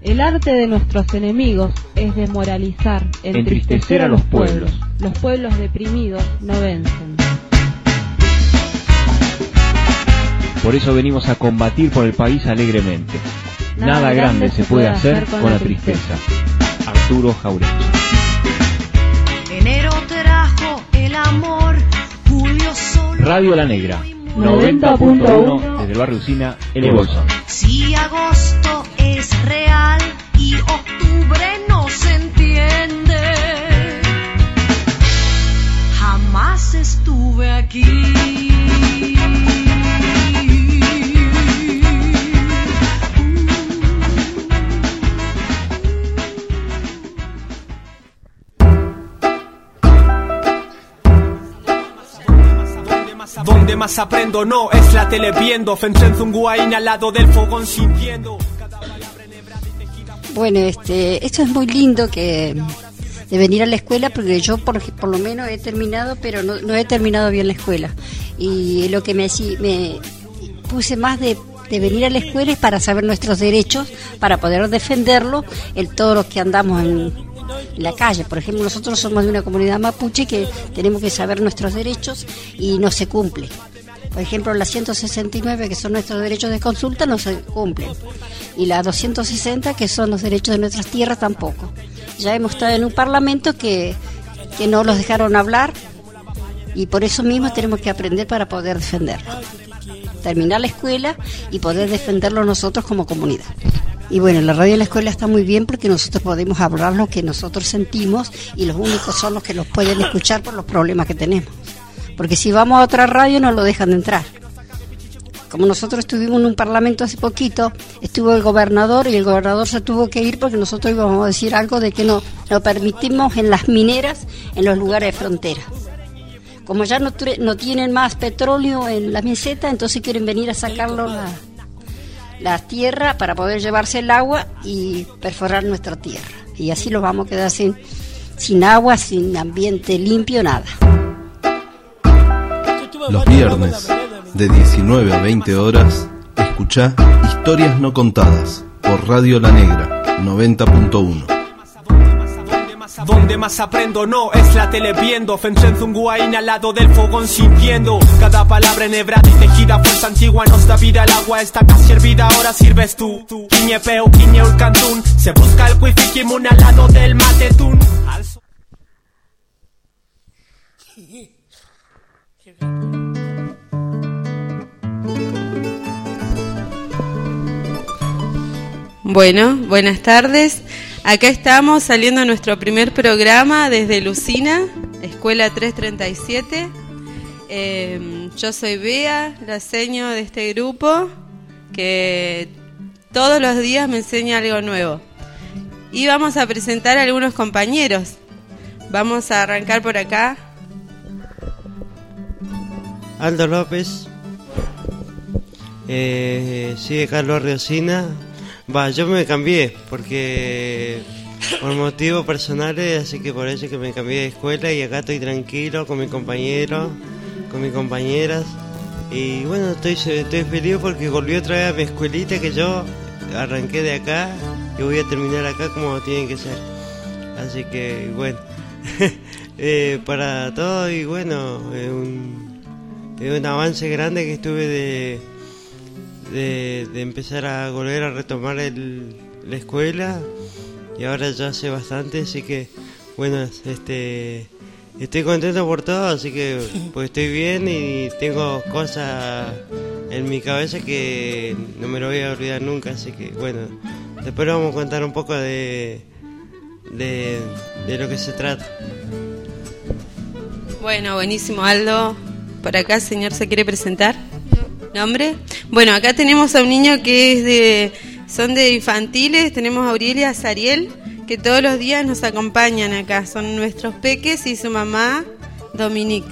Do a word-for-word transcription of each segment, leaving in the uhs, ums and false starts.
El arte de nuestros enemigos es desmoralizar, entristecer a los pueblos. Los pueblos deprimidos no vencen. Por eso venimos a combatir por el país alegremente. Nada, Nada grande se puede hacer con, con la tristeza. tristeza. Arturo Jauregui. Enero trajo el amor, julio solo. Radio La Negra, noventa punto uno desde el barrio Usina, El Bolsón. Si agosto es real y octubre no se entiende, jamás estuve aquí. Donde más aprendo no es la tele viendo, Fenzenzunguaín al lado del fogón sintiendo. Bueno, este, esto es muy lindo que de venir a la escuela, porque yo por, por lo menos he terminado, pero no, no he terminado bien la escuela. Y lo que me, me puse más de, de venir a la escuela es para saber nuestros derechos, para poder defenderlos en todos los que andamos en la calle. Por ejemplo, nosotros somos de una comunidad mapuche que tenemos que saber nuestros derechos y no se cumple. Por ejemplo, la ciento sesenta y nueve, que son nuestros derechos de consulta, no se cumplen. Y la doscientos sesenta, que son los derechos de nuestras tierras, tampoco. Ya hemos estado en un parlamento que, que no los dejaron hablar, y por eso mismo tenemos que aprender para poder defenderlo. Terminar la escuela y poder defenderlo nosotros como comunidad. Y bueno, la radio de la escuela está muy bien porque nosotros podemos hablar lo que nosotros sentimos y los únicos son los que los pueden escuchar por los problemas que tenemos. Porque si vamos a otra radio no lo dejan de entrar. Como nosotros estuvimos en un parlamento hace poquito, estuvo el gobernador y el gobernador se tuvo que ir porque nosotros íbamos a decir algo de que no, no permitimos en las mineras en los lugares de frontera. Como ya no, no tienen más petróleo en la meseta, entonces quieren venir a sacarlo la, la tierra para poder llevarse el agua y perforar nuestra tierra. Y así los vamos a quedar sin, sin agua, sin ambiente limpio, nada. Los viernes, de diecinueve a veinte horas, escuchá Historias No Contadas, por Radio La Negra, noventa punto uno. Donde más aprendo no es la tele viendo, Fenzenzunguaín al lado del fogón sintiendo. Cada palabra enhebrada y tejida, fuerza antigua nos da vida. El agua está casi hervida, ahora sirves tú. Quiñepeo, quiñeo el cantún, se busca el cuifiquimun al lado del matetún. Bueno, buenas tardes. Acá estamos saliendo nuestro primer programa desde Lucina, Escuela trescientos treinta y siete. Eh, yo soy Bea, la seño de este grupo, que todos los días me enseña algo nuevo. Y vamos a presentar a algunos compañeros. Vamos a arrancar por acá. Aldo López, eh, sigue Carlos Riosina. Va, yo me cambié porque por motivos personales, así que por eso que me cambié de escuela y acá estoy tranquilo con mis compañeros, con mis compañeras. Y bueno, estoy, estoy feliz porque volví otra vez a mi escuelita, que yo arranqué de acá y voy a terminar acá como tiene que ser. Así que bueno, eh, para todo, y bueno, es un, es un avance grande que estuve de... De, de empezar a volver a retomar el, la escuela, y ahora ya hace bastante, así que bueno, este estoy contento por todo, así que pues estoy bien y tengo cosas en mi cabeza que no me lo voy a olvidar nunca, así que bueno, después vamos a contar un poco de de, de lo que se trata. Bueno, buenísimo, Aldo. Por acá, señor, ¿se quiere presentar? ¿Nombre? Bueno, acá tenemos a un niño que es de, son de infantiles, tenemos a Aurelia Sariel, que todos los días nos acompañan acá, son nuestros peques y su mamá, Dominique.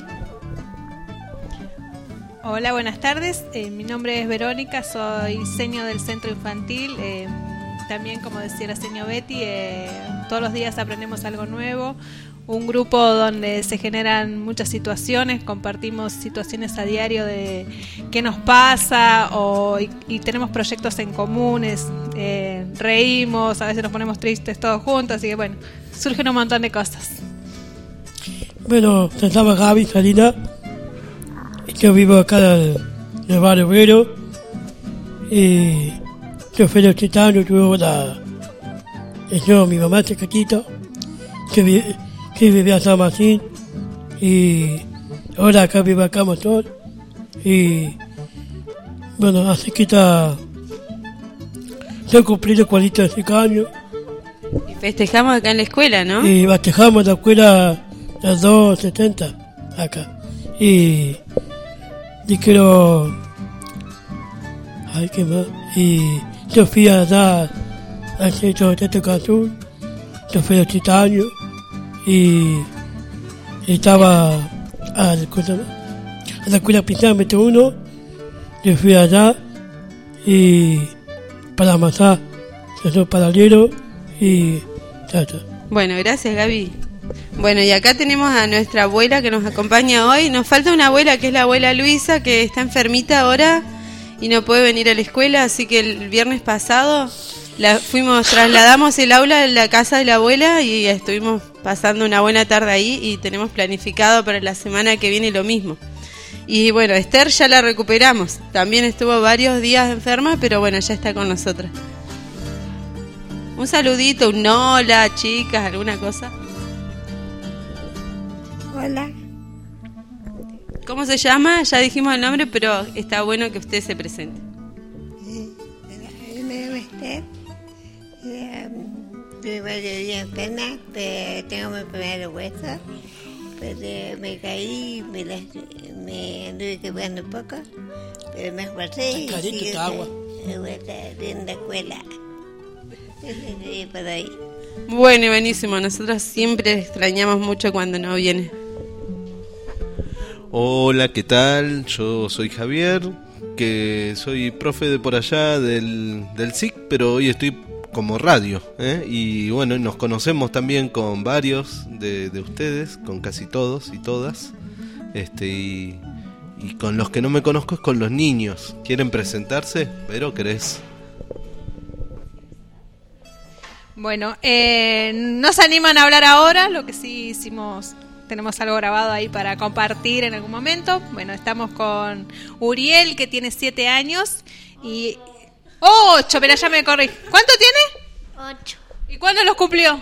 Hola, buenas tardes, eh, mi nombre es Verónica, soy seño del centro infantil, eh, también como decía la seño Betty, eh, todos los días aprendemos algo nuevo. un grupo donde se generan muchas situaciones, compartimos situaciones a diario de qué nos pasa o, y, y tenemos proyectos en comunes, eh, reímos, a veces nos ponemos tristes todos juntos, así que bueno, surgen un montón de cosas. Bueno, se llama Gaby Salina, yo vivo acá en el barrio Obrero y yo fui a los ochenta años, tuve la... yo, mi mamá chiquitito, yo vi... que vivía en San Martín y ahora acá vivo acá en Motor y bueno, así que está, yo he cumplido cuarenta y cinco años y festejamos acá en la escuela, ¿no? Y festejamos en la escuela las dos setenta acá y, y quiero ay qué más y yo fui a dar al centro de Teto Cazul, yo fui a los ochenta años y estaba a la escuela Pintada Metro uno, yo fui allá y para amasar, eso paralelo y ya, ya. Bueno, gracias Gaby. Bueno, y acá tenemos a nuestra abuela que nos acompaña hoy. Nos falta una abuela que es la abuela Luisa, que está enfermita ahora y no puede venir a la escuela, así que el viernes pasado la fuimos, trasladamos el aula a la casa de la abuela y estuvimos pasando una buena tarde ahí y tenemos planificado para la semana que viene lo mismo. Y bueno, Esther ya la recuperamos, también estuvo varios días enferma, pero bueno, ya está con nosotras. Un saludito, un hola, chicas, alguna cosa. Hola. ¿Cómo se llama? Ya dijimos el nombre, pero está bueno que usted se presente. Mi nombre es Esther. Tuve varios días enferma, pero tengo mi primer hueso, pero me caí, me, las, me anduve quebrando un poco, pero me esforcé y sigo de vuelta en la escuela. Entonces, por ahí. Bueno y buenísimo, nosotros siempre extrañamos mucho cuando no viene. Hola, ¿qué tal? Yo soy Javier, que soy profe de por allá del, del S I C, pero hoy estoy como radio, ¿eh? Y bueno, nos conocemos también con varios de, de ustedes, con casi todos y todas, este y, y con los que no me conozco es con los niños. ¿Quieren presentarse? ¿Pero querés? Bueno, eh, no se animan a hablar ahora, lo que sí hicimos, tenemos algo grabado ahí para compartir en algún momento. Bueno, estamos con Uriel, que tiene siete años, y... Ocho, pero ya me corrí. ¿Cuánto tiene? Ocho. ¿Y cuándo los cumplió?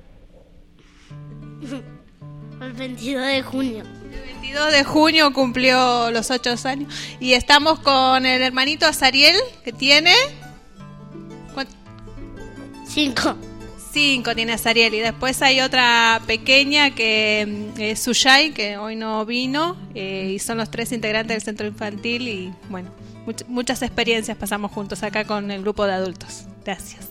El veintidós de junio. El veintidós de junio cumplió los ocho años. Y estamos con el hermanito Azariel, que tiene... ¿Cuánto? Cinco. Cinco tiene Azariel. Y después hay otra pequeña que es Suyay, que hoy no vino. Eh, y son los tres integrantes del centro infantil. Y bueno, much- muchas experiencias pasamos juntos acá con el grupo de adultos. Gracias.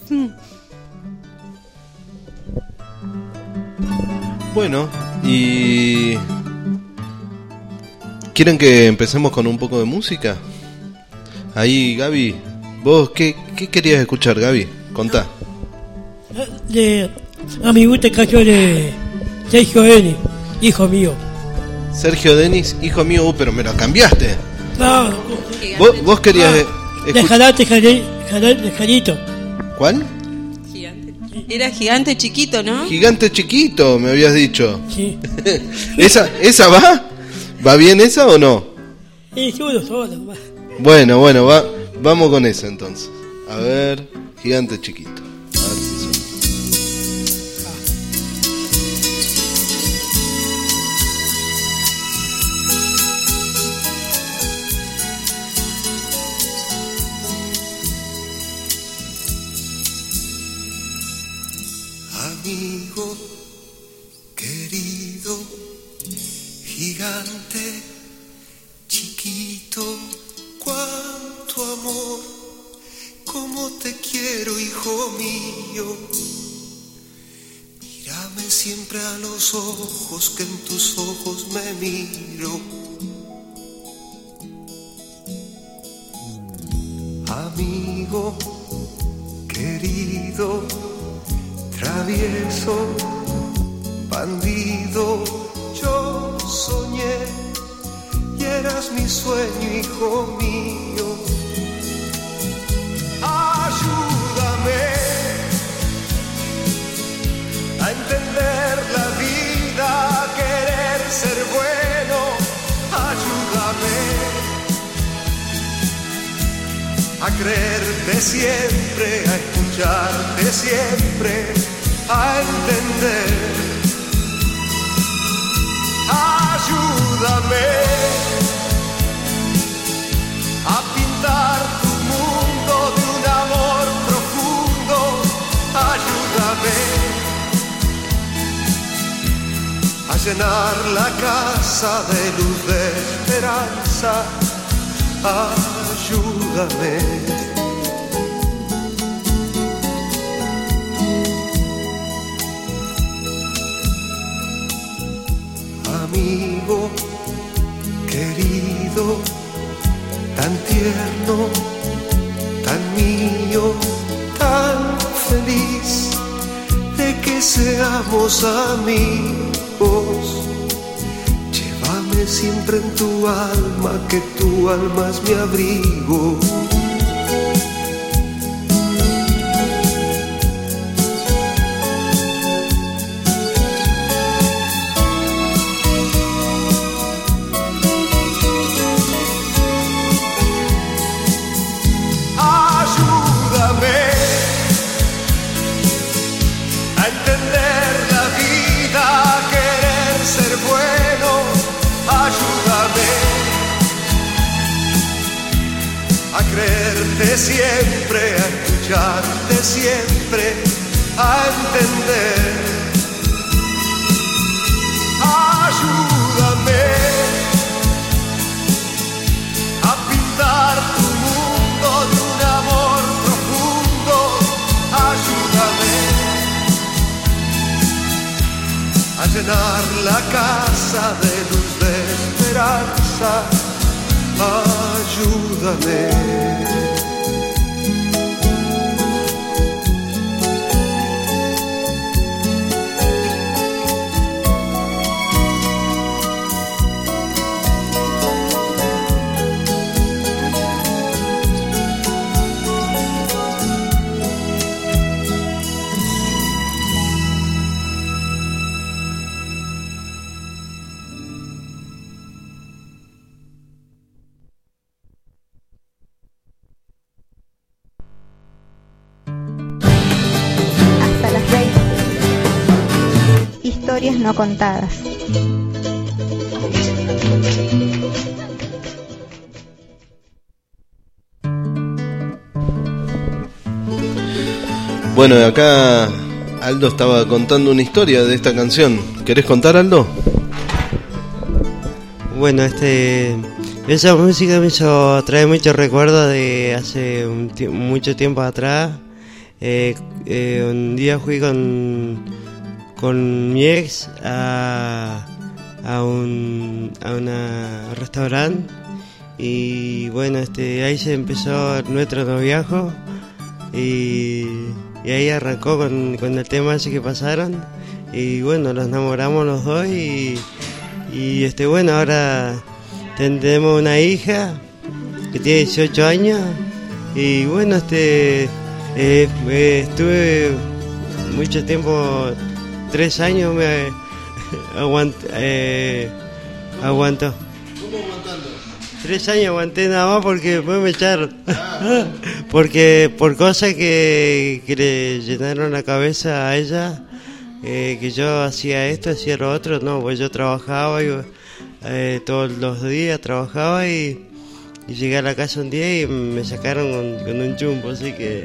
Bueno, y... ¿quieren que empecemos con un poco de música? Ahí, Gaby, ¿vos qué, qué querías escuchar, Gaby? Contá. De, a mí me gusta el canción de Sergio Denis, hijo mío. Sergio Denis, hijo mío, uh, pero me lo cambiaste. No, ¿Vos, vos querías... no, de Jalate, de Jarito. ¿Cuál? Gigante. Era gigante chiquito, ¿no? Gigante chiquito, me habías dicho. Sí. ¿Esa, ¿Esa va? ¿Va bien esa o no? Sí, solo, solo. Bueno, bueno, va, vamos con esa entonces. A ver, gigante chiquito. A ver si suena. Amigo querido, gigante chiquito, cuánto amor, cómo te quiero, hijo mío. Mírame siempre a los ojos, que en tus ojos me miro. Amigo querido, travieso, bandido, yo soñé y eras mi sueño, hijo mío. Ayúdame a entender la vida, a querer ser bueno. Ayúdame a creerte siempre, a escucharte siempre, a entender. Ayúdame a pintar tu mundo de un amor profundo. Ayúdame a llenar la casa de luz, de esperanza. Ayúdame. Amigo querido, tan tierno, tan mío, tan feliz de que seamos amigos. Llévame siempre en tu alma, que tu alma es mi abrigo. Creerte siempre, a escucharte siempre, a entender. Ayúdame a pintar tu mundo de un amor profundo. Ayúdame a llenar la casa de luz, de esperanza. Ayúdame. Historias no contadas. Bueno, acá Aldo estaba contando una historia de esta canción. ¿Querés contar, Aldo? Bueno, este esa música me hizo traer muchos recuerdos de hace un t- mucho tiempo atrás. Eh, eh, un día fui con con mi ex a a un a una restaurante y bueno, este ahí se empezó nuestro noviazgo y, y ahí arrancó con, con el tema ese que pasaron y bueno, nos enamoramos los dos y, y este bueno, ahora tenemos una hija que tiene dieciocho años y bueno, este eh, eh, estuve mucho tiempo, tres años me aguant, eh, aguantó. ¿Cómo aguantando? Tres años aguanté nada más porque después me echaron. Ah. Porque por cosas que, que le llenaron la cabeza a ella, eh, que yo hacía esto, hacía lo otro, no, pues yo trabajaba y, eh, todos los días trabajaba y, y llegué a la casa un día y me sacaron con, con un chumbo, así que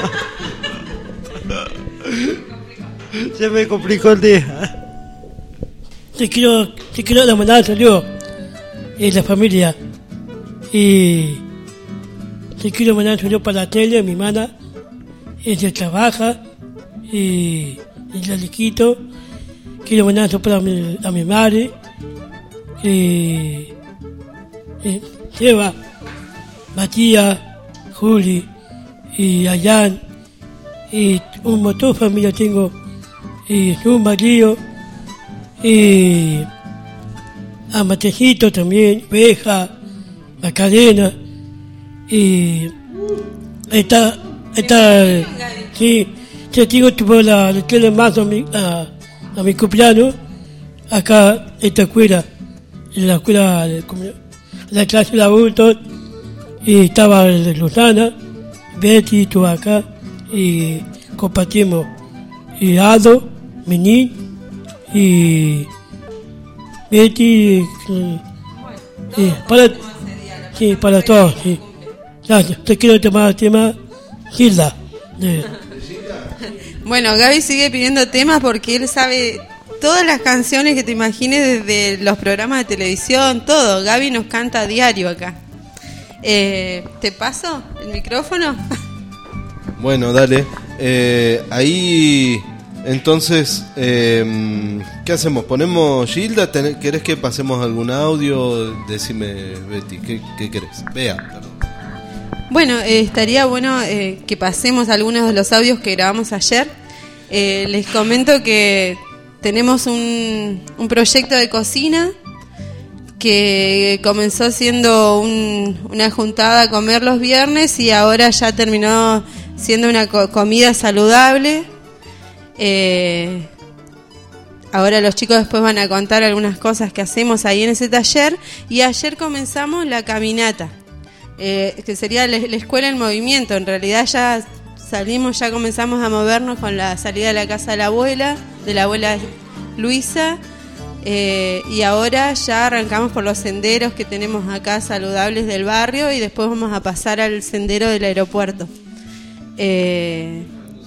se me complicó el día. Te quiero, te quiero la mandar saludos en la familia y te quiero mandar saludos para la tele, mi hermana, ella trabaja y ella le quito. Quiero mandar saludos para mi, a mi madre y, y Eva, Matías, Juli y Ayán y un montón de familia tengo y un marido y a matecito también, oveja, macarena, y está, está, sí, yo digo tuvo la, la tele más a mi, a, a mi cumpleaños, acá en esta escuela, en la escuela, de, la clase de adultos, y estaba Luzana, Betty estuvo acá, y compartimos, y Ado, Mení, y Betty, y, y para, sí, para todos, sí. Gracias, te quiero tomar el tema, Gilda. De... Bueno, Gaby sigue pidiendo temas porque él sabe todas las canciones que te imagines desde los programas de televisión, todo. Gaby nos canta a diario acá. Eh, ¿Te paso el micrófono? Bueno, dale. Eh, ahí, entonces, eh, ¿qué hacemos? ¿Ponemos Gilda? ¿Querés que pasemos algún audio? Decime, Betty, ¿qué, qué querés? Vea, perdón. Bueno, eh, estaría bueno eh, que pasemos algunos de los audios que grabamos ayer. Eh, les comento que tenemos un, un proyecto de cocina que comenzó siendo un, una juntada a comer los viernes y ahora ya terminó siendo una co- comida saludable. Eh, ahora los chicos después van a contar algunas cosas que hacemos ahí en ese taller. Y ayer comenzamos la caminata, eh, que sería la, la escuela en movimiento. En realidad ya salimos, ya comenzamos a movernos con la salida de la casa de la abuela, de la abuela Luisa. Eh, y ahora ya arrancamos por los senderos que tenemos acá saludables del barrio y después vamos a pasar al sendero del aeropuerto. Eh,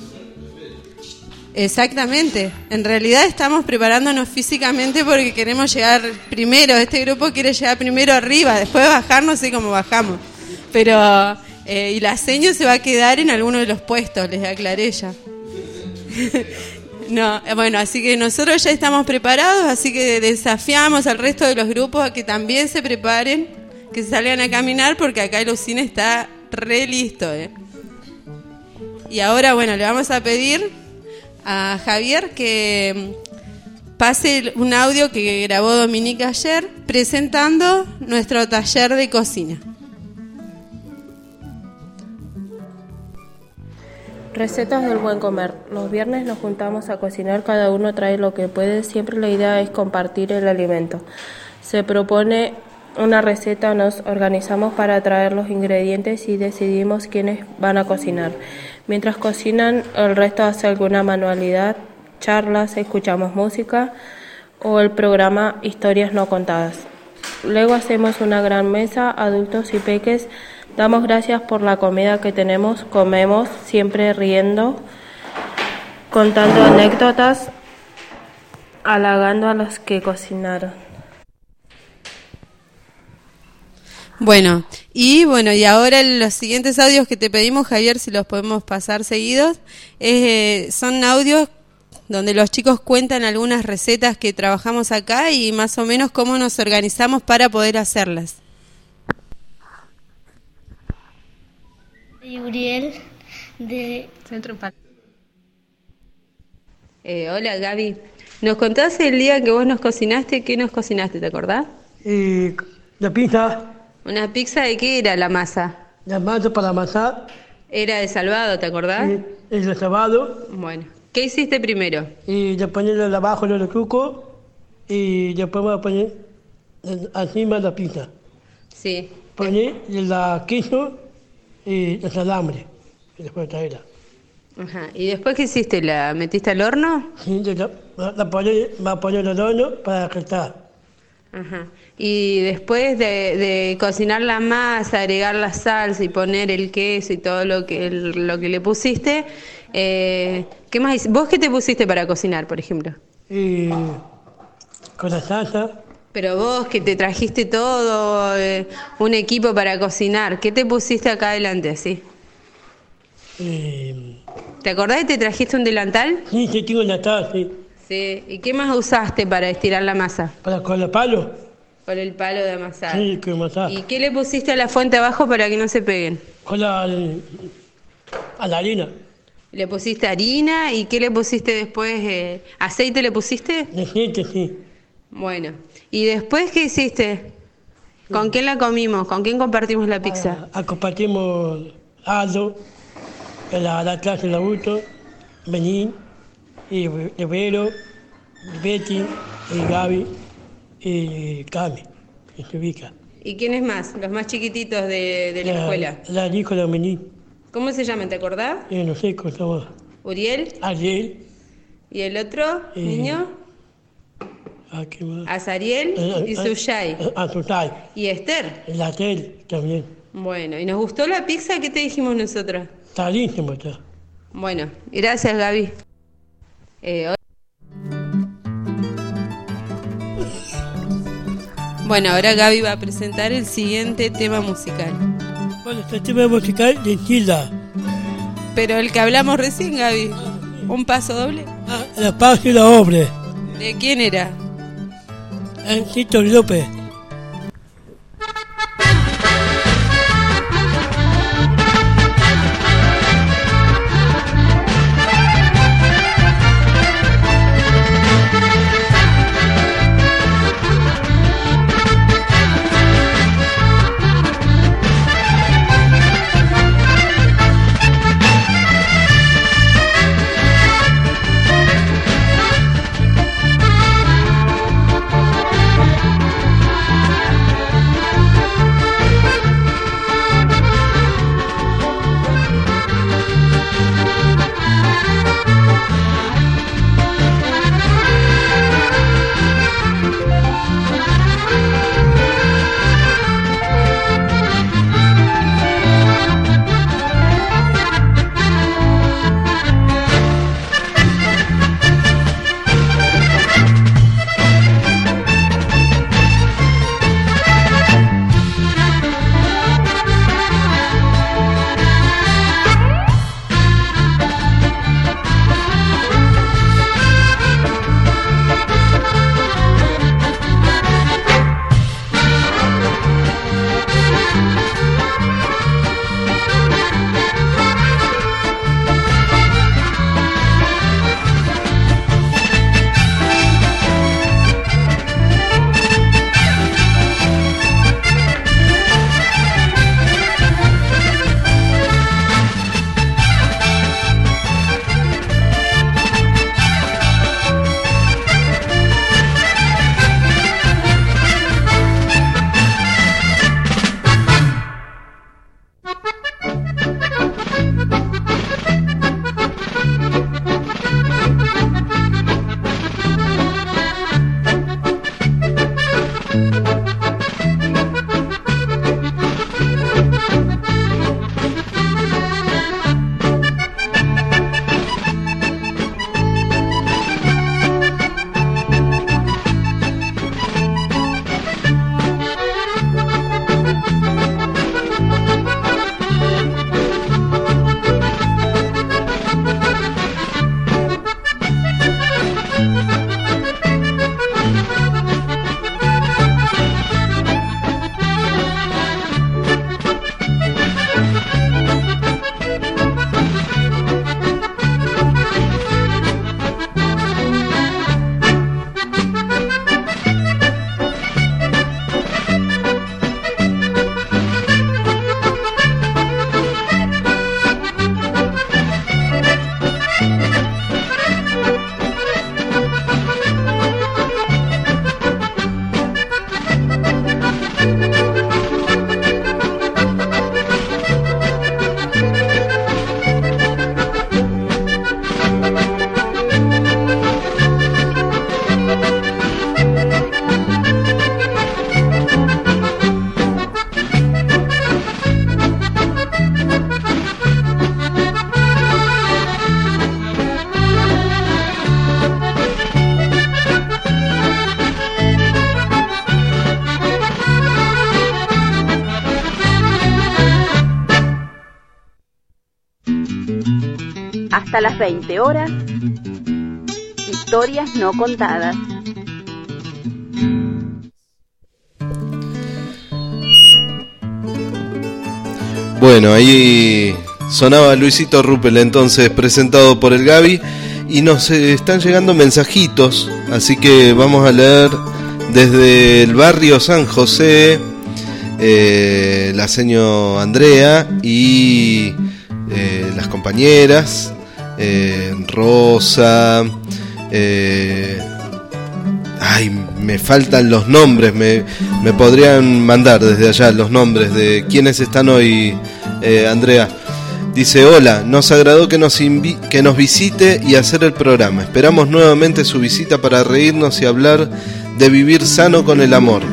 exactamente, en realidad estamos preparándonos físicamente porque queremos llegar primero, este grupo quiere llegar primero arriba, después bajar no sé cómo bajamos, pero eh, y la seño se va a quedar en alguno de los puestos, les aclaré ya. No, bueno, así que nosotros ya estamos preparados, así que desafiamos al resto de los grupos a que también se preparen, que salgan a caminar, porque acá el Usina está re listo, ¿eh? Y ahora, bueno, le vamos a pedir a Javier que pase un audio que grabó Dominica ayer presentando nuestro taller de cocina. Recetas del buen comer. Los viernes nos juntamos a cocinar, cada uno trae lo que puede, siempre la idea es compartir el alimento. Se propone una receta, nos organizamos para traer los ingredientes y decidimos quiénes van a cocinar. Mientras cocinan, el resto hace alguna manualidad, charlas, escuchamos música o el programa Historias no contadas. Luego hacemos una gran mesa, adultos y peques. Damos gracias por la comida que tenemos, comemos, siempre riendo, contando anécdotas, halagando a los que cocinaron. Bueno, y bueno, y ahora los siguientes audios que te pedimos, Javier, si los podemos pasar seguidos, eh, son audios donde los chicos cuentan algunas recetas que trabajamos acá y más o menos cómo nos organizamos para poder hacerlas. Soy Uriel de Centro Pan. Eh, hola Gaby, ¿nos contás el día que vos nos cocinaste? ¿Qué nos cocinaste, te acordás? Eh, la pizza. ¿Una pizza de qué era la masa? La masa para amasar. Era de salvado, ¿te acordás? Sí, es de salvado. Bueno, ¿qué hiciste primero? Y le ponerlo abajo de los trucos y después voy a poner encima la pizza. Sí. Poner la queso y el salambre, y después traerla. Ajá. ¿Y después qué hiciste? ¿La metiste al horno? Sí, la, la poner, va a poner al horno para restar. Ajá. Y después de, de cocinar la masa, agregar la salsa y poner el queso y todo lo que el, lo que le pusiste, eh, ¿qué más hiciste? ¿Vos qué te pusiste para cocinar, por ejemplo? Y con la salsa. Pero vos que te trajiste todo, eh, un equipo para cocinar, ¿qué te pusiste acá adelante así? Eh, ¿Te acordás que te trajiste un delantal? Sí, sí, tengo un delantal, sí. Sí. ¿Y qué más usaste para estirar la masa? ¿Para con el palo? Con el palo de amasar. Sí, que amasar. ¿Y qué le pusiste a la fuente abajo para que no se peguen? Con la, a la harina. Le pusiste harina y ¿qué le pusiste después? Eh, ¿Aceite le pusiste? Aceite, sí. Bueno, ¿y después qué hiciste? ¿Con quién la comimos? ¿Con quién compartimos la pizza? Ah, compartimos Aldo, la, la clase de auto, Benín, y Rivero, Betty, y Gaby, y Cami, y se ubica. ¿Y quiénes más? Los más chiquititos de, de la, la escuela. La hijo de Benín. ¿Cómo se llaman? ¿Te acordás? Eh, no sé cómo se llama. ¿Uriel? Ariel. ¿Y el otro eh, niño? Ah, ¿qué más? Azariel eh, y Suyay. Eh, ah, Suyay. ¿Y Esther? La Tel también. Bueno, ¿y nos gustó la pizza? ¿Qué te dijimos nosotros? Está lindo, está. Bueno, gracias, Gaby. Eh, hoy... Bueno, ahora Gaby va a presentar el siguiente tema musical. Bueno, este tema musical de Gilda. Pero el que hablamos recién, Gaby. ¿Un paso doble? Ah, la paz y la obra. ¿De quién era? Ancito López. Hasta las veinte horas, historias no contadas. Bueno, ahí Sonaba Luisito Rupel, entonces presentado por el Gaby, y nos eh, están llegando mensajitos, así que vamos a leer desde el barrio San José, eh, la señora Andrea y eh, las compañeras, eh, Rosa, eh, ay, me faltan los nombres, me, me podrían mandar desde allá los nombres de quienes están hoy, eh, Andrea. Dice: hola, nos agradó que nos, invi- que nos visite y hacer el programa. Esperamos nuevamente su visita para reírnos y hablar de vivir sano con el amor.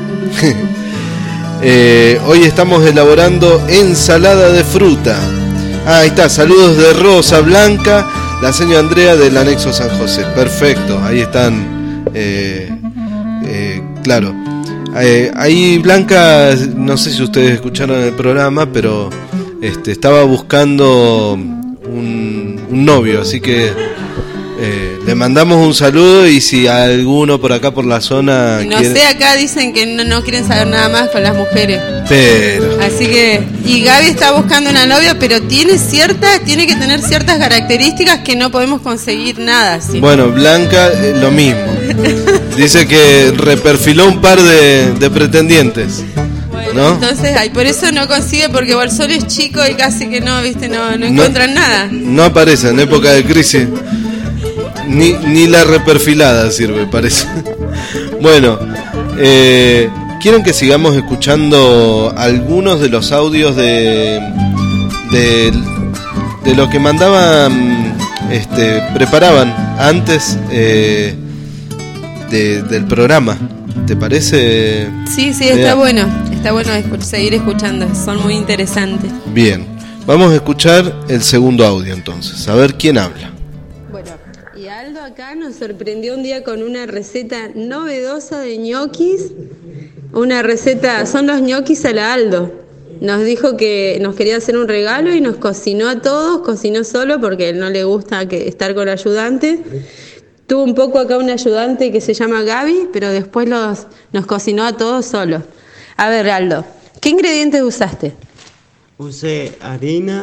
eh, hoy estamos elaborando ensalada de fruta. Ah, ahí está, saludos de Rosa Blanca, la señora Andrea del anexo San José. Perfecto, ahí están, eh, eh, claro. Eh, ahí Blanca, no sé si ustedes escucharon el programa, pero... Este, estaba buscando un, un novio, así que eh, le mandamos un saludo, y si alguno por acá por la zona no quiere... sé, acá dicen que no, no quieren saber nada más con las mujeres, pero así que, y Gaby está buscando una novia, pero tiene cierta, tiene que tener ciertas características que no podemos conseguir nada, ¿sí? Bueno, Blanca, eh, lo mismo. Dice que reperfiló un par de, de pretendientes. ¿No? Entonces, ay, por eso no consigue, porque Bolsón es chico y casi que no, viste, no, no encuentran no, nada. No aparece en época de crisis. Ni, ni la reperfilada sirve, parece. Bueno, eh, ¿quieren que sigamos escuchando algunos de los audios de de, de lo que mandaban, este, preparaban antes eh, de, del programa? ¿Te parece? Sí, sí, está bueno. Está bueno escu- seguir escuchando. Son muy interesantes. Bien. Vamos a escuchar el segundo audio entonces. A ver quién habla. Bueno, y Aldo acá nos sorprendió un día con una receta novedosa de ñoquis. Una receta, son los ñoquis a la Aldo. Nos dijo que nos quería hacer un regalo y nos cocinó a todos. Cocinó solo porque él no le gusta que estar con ayudante. Tuvo un poco acá un ayudante que se llama Gaby, pero después los, nos cocinó a todos solo. A ver, Aldo, ¿qué ingredientes usaste? Usé harina,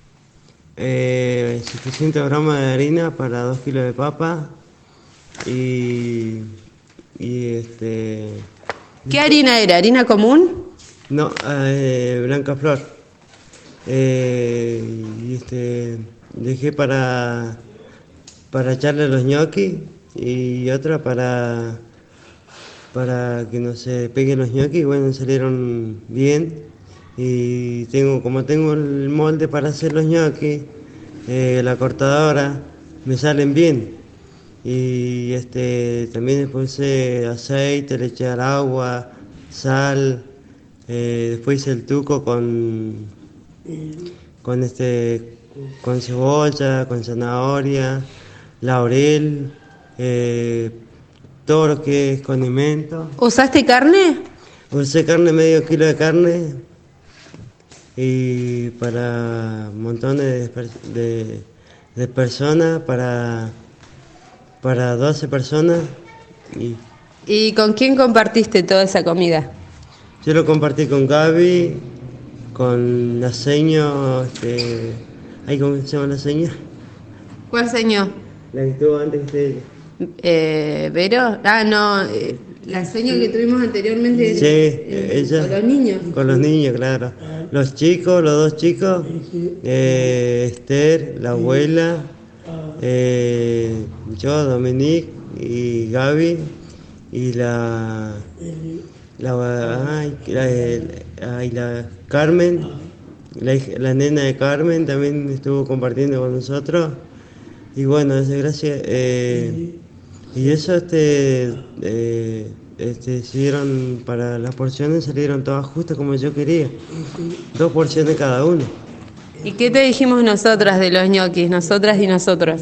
eh, setecientos gramos de harina para dos kilos de papa y, y este... ¿Qué harina era? ¿Harina común? No, eh, blanca flor. Eh, y este, dejé para... para echarle los ñoquis y otra para para que no se peguen los ñoquis. Bueno, salieron bien, y tengo como tengo el molde para hacer los ñoquis, eh, la cortadora, me salen bien. Y este también después puse aceite, le eché agua, sal, eh, después hice el tuco con con este con cebolla, con zanahoria, laurel, eh, todo lo que es condimento. ¿Usaste carne? Usé carne, medio kilo de carne, y para montones de, de, de personas, para, para doce personas. Y ¿Y con quién compartiste toda esa comida? Yo lo compartí con Gaby, con la seño, este, ¿ay, cómo se llama la seño? ¿Cuál señor? La que estuvo antes de ella. Eh, ¿Vero? Ah, no, eh, la seño que tuvimos anteriormente. Sí, eh, ella. Con los niños. Con los niños, claro. Los chicos, los dos chicos, eh, Esther, la abuela, eh, yo, Dominique y Gaby, y la... La, ay, la, ay, la Carmen, la, la nena de Carmen también estuvo compartiendo con nosotros. Y bueno, gracias. Eh, y eso, este, eh, este, salieron para las porciones, salieron todas justas como yo quería. Dos porciones cada uno. ¿Y qué te dijimos nosotras de los ñoquis, nosotras y nosotros?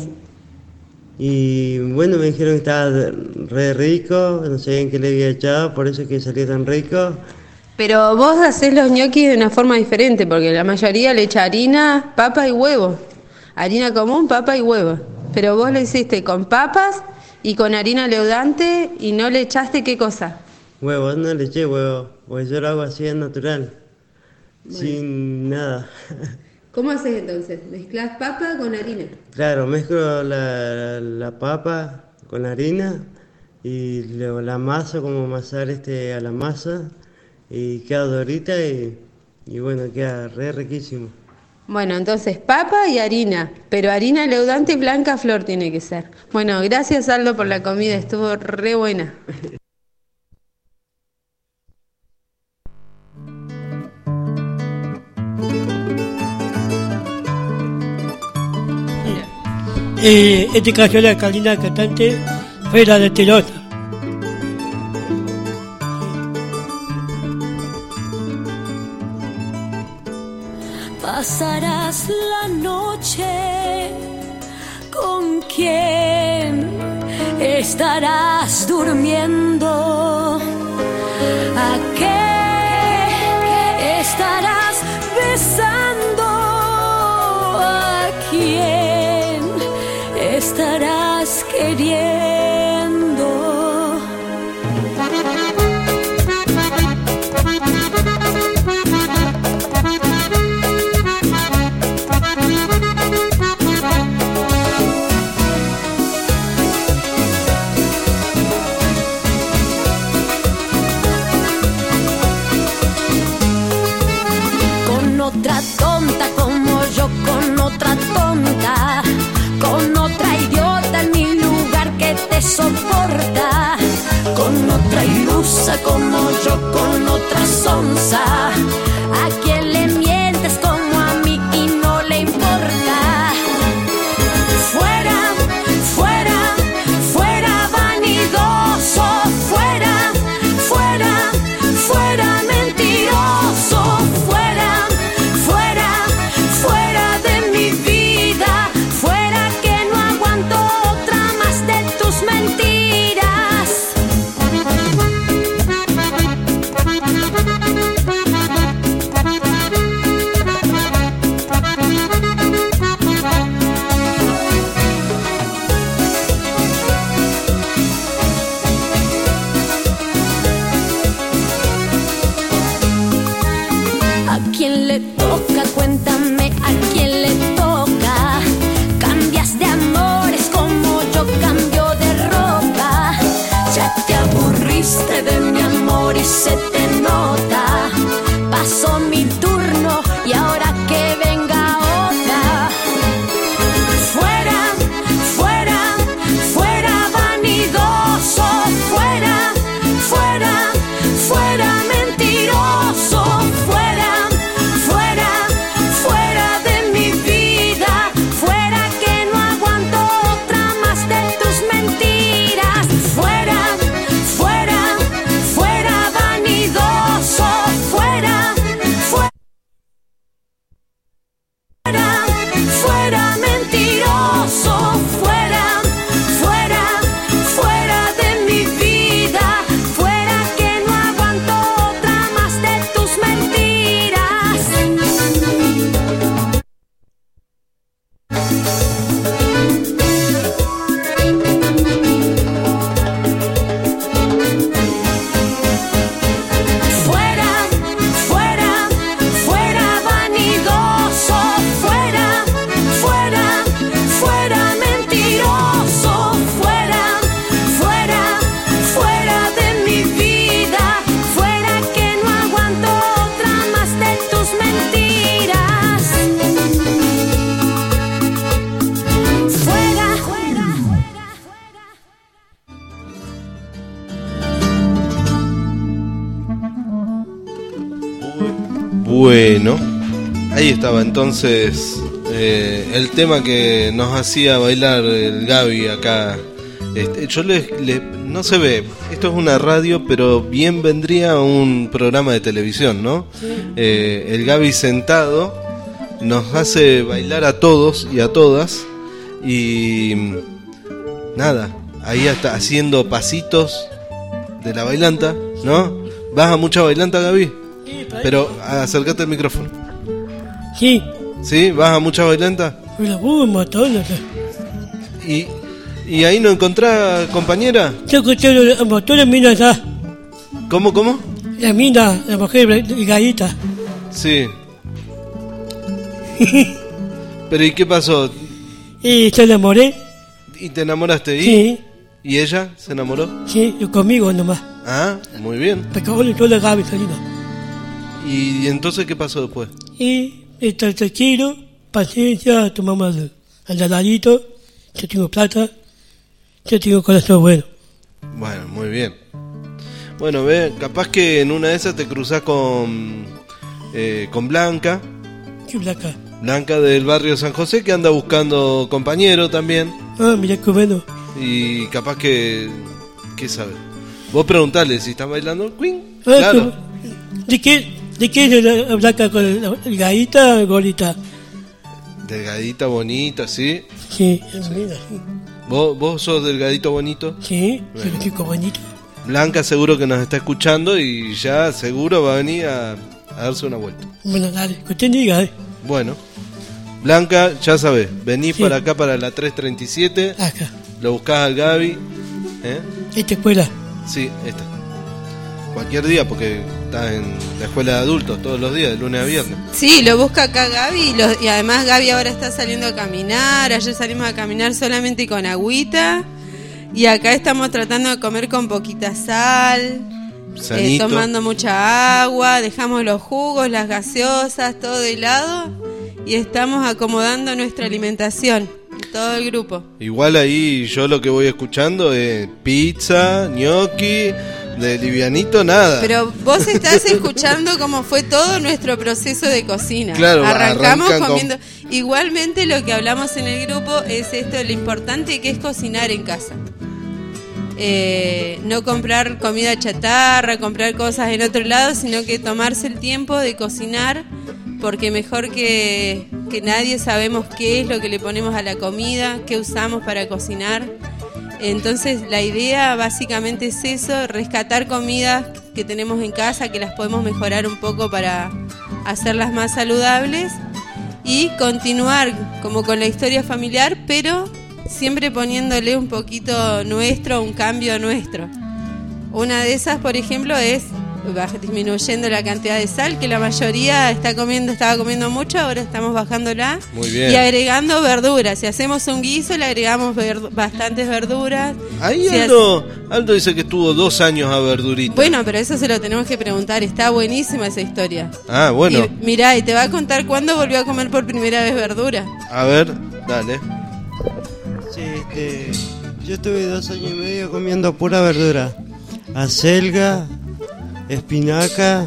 Y bueno, me dijeron que estaba re rico, no sabían qué le había echado, por eso es que salió tan rico. Pero vos hacés los ñoquis de una forma diferente, porque la mayoría le echa harina, papa y huevo. Harina común, papa y huevo. Pero vos lo hiciste con papas y con harina leudante, y no le echaste ¿qué cosa? Huevo, no le eché huevo, porque yo lo hago así, es natural, bueno, sin nada. ¿Cómo haces entonces? ¿Mezclas papa con harina? Claro, mezclo la, la papa con la harina y luego la masa, como amasar este a la masa, y queda dorita y, y bueno, queda re riquísimo. Bueno, entonces papa y harina, pero harina leudante blanca flor tiene que ser. Bueno, gracias Aldo por la comida, estuvo re buena. Eh, este caso de la calidad cantante fue la de Terosa. Pasarás la noche con quién estarás durmiendo, a qué estarás besando, a quién estarás queriendo. Con otra tonta como yo, con otra tonta, con otra idiota en mi lugar que te soporta, con otra ilusa como yo, con otra sonsa, a quien le mientes como a mí y no le importa. Fuera, fuera, fuera vanidoso, fuera, fuera, fuera mentiroso, fuera, fuera, fuera de mi vida, fuera que no aguanto otra más de tus mentiras. ¿A quién le toca? Cuéntame, ¿a quién le toca? Cambias de amores como yo cambio de ropa. Ya te aburriste de mi amor y se te nota. Pasó mi turno y ahora que venga otra. Fuera, fuera, fuera vanidoso, fuera, fuera, fuera mentiroso, fuera, fuera, fuera de mi vida, fuera que no aguanto otra más de tus mentiras. Fuera, fuera, fuera vanidoso, fuera, fuera, fuera mentiroso, fuera, fuera, fuera de mi vida, fuera que no aguanto otra más de tus mentiras. Fuera, fuera, fuera vanidoso, fuera, fuera, fuera mentiroso, fuera, fuera, fuera de mi vida, fuera que no aguanto otra más de tus mentiras. Fuera, fuera. Bueno, ahí estaba entonces eh, el tema que nos hacía bailar el Gaby acá. Este, yo les, les- no se ve, esto es una radio, pero bien vendría un programa de televisión, ¿no? Eh, el Gaby sentado nos hace bailar a todos y a todas y nada, ahí está haciendo pasitos de la bailanta, ¿no? ¿Vas a mucha bailanta, Gaby? Pero acércate al micrófono. Sí. ¿Sí? ¿Vas a mucha bailanta? Pero hubo un montón, no sé. ¿Y, y ahí no encontrás compañera? Yo escuché los motores minas allá. ¿Cómo, cómo? La mina, la mujer gallita. Sí. Pero ¿y qué pasó? Y se enamoré. ¿Y te enamoraste? ¿Y? Sí. ¿Y ella se enamoró? Sí, yo conmigo nomás. Ah, muy bien. Me cagó en toda la cabeza, Salina. ¿Y entonces qué pasó después? Y está tranquilo, paciencia, tomamos al, al ladito, yo tengo plata, yo tengo corazón bueno. Bueno, muy bien. Bueno, ve, capaz que en una de esas te cruzás con, eh, con Blanca. ¿Qué Blanca? Blanca del barrio San José, que anda buscando compañero también. Ah, mira qué bueno. Y capaz que... ¿Qué sabe? Vos preguntale si están bailando el Queen. Ah, Claro. ¿De qué, de qué es la Blanca con el, el gaita o golita? Delgadita, bonita, ¿sí? Sí, es linda, sí. ¿Vos, ¿Vos sos delgadito, bonito? Sí, Bueno. soy chico bonito. Blanca seguro que nos está escuchando y ya seguro va a venir a, a darse una vuelta. Bueno, dale, que usted diga, eh. Bueno, Blanca, ya sabés, venís Sí. para acá para la tres treinta y siete. Acá. Lo buscás al Gaby. ¿eh? ¿Esta escuela? Sí, esta. Cualquier día, porque estás en la escuela de adultos todos los días, de lunes a viernes. Sí, lo busca acá Gaby y, lo- y además Gaby ahora está saliendo a caminar. Ayer salimos a caminar solamente con agüita y acá estamos tratando de comer con poquita sal, eh, Sanito. tomando mucha agua, dejamos los jugos, las gaseosas, todo de lado y estamos acomodando nuestra alimentación, todo el grupo. Igual ahí yo lo que voy escuchando es pizza, gnocchi, de livianito nada. Pero vos estás escuchando cómo fue todo nuestro proceso de cocina. Claro, Arrancamos arrancan con- comiendo. Igualmente lo que hablamos en el grupo es esto, lo importante que es cocinar en casa. Eh, no comprar comida chatarra, comprar cosas en otro lado, sino que tomarse el tiempo de cocinar, porque mejor que, que nadie sabemos qué es lo que le ponemos a la comida, qué usamos para cocinar. Entonces la idea básicamente es eso, rescatar comidas que tenemos en casa, que las podemos mejorar un poco para hacerlas más saludables y continuar como con la historia familiar, pero siempre poniéndole un poquito nuestro, un cambio nuestro. Una de esas, por ejemplo, es baj- disminuyendo la cantidad de sal, que la mayoría está comiendo, estaba comiendo mucho, ahora estamos bajándola. Muy bien. Y agregando verduras. Si hacemos un guiso, le agregamos ver- bastantes verduras. Ahí Si Aldo, Aldo dice que estuvo dos años a verdurita. Bueno, pero eso se lo tenemos que preguntar. Está buenísima esa historia. Ah, bueno. Y mirá, y te va a contar cuándo volvió a comer por primera vez verdura. A ver, dale. Sí, este, yo estuve dos años y medio comiendo pura verdura. Acelga, espinaca,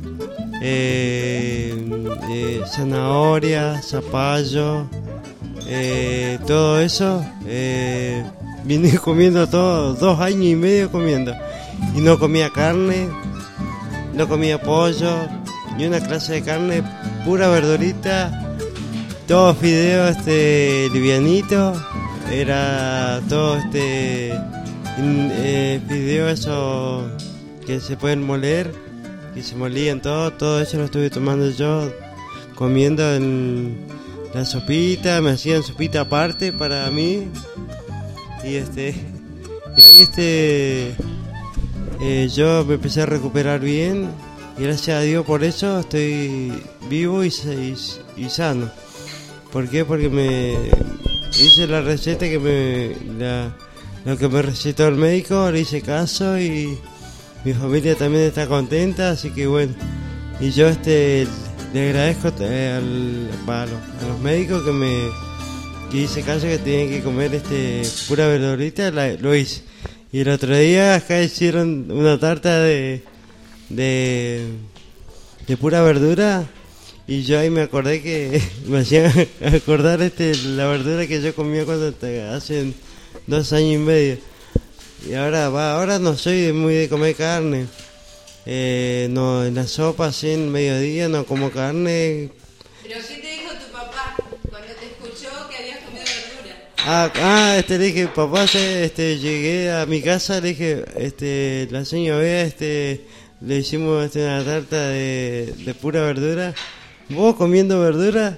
eh, eh, zanahoria, zapallo, eh, todo eso. Eh, vine comiendo todo, dos años y medio comiendo. Y no comía carne, no comía pollo, ni una clase de carne, pura verdurita, todo fideo este livianito. Era todo este in- eh, fideo eso que se pueden moler, que se molían todo, todo eso lo estuve tomando yo, comiendo en la sopita, me hacían sopita aparte para mí y este y ahí este eh, yo me empecé a recuperar bien y gracias a Dios por eso estoy vivo y, sa- y, y sano. ¿Por qué? Porque me hice la receta que me la, lo que me recetó el médico, le hice caso y mi familia también está contenta, así que bueno. Y yo este le agradezco eh, al, a, los, a los médicos que me que hice caso que tenían que comer este pura verdurita, la- lo hice. Y el otro día acá hicieron una tarta de de, de pura verdura. Y yo ahí me acordé que me hacían acordar este la verdura que yo comía cuando te, hace dos años y medio. Y ahora va, ahora no soy de- muy de comer carne. Eh, no, en la sopa así en mediodía no como carne. ¿Pero qué te dijo tu papá cuando te escuchó que habías comido verdura? Ah, ah, este le dije, papá, se- este llegué a mi casa, le dije, este la señora Bea, este le hicimos este, una tarta de, de pura verdura. ¿Vos comiendo verdura?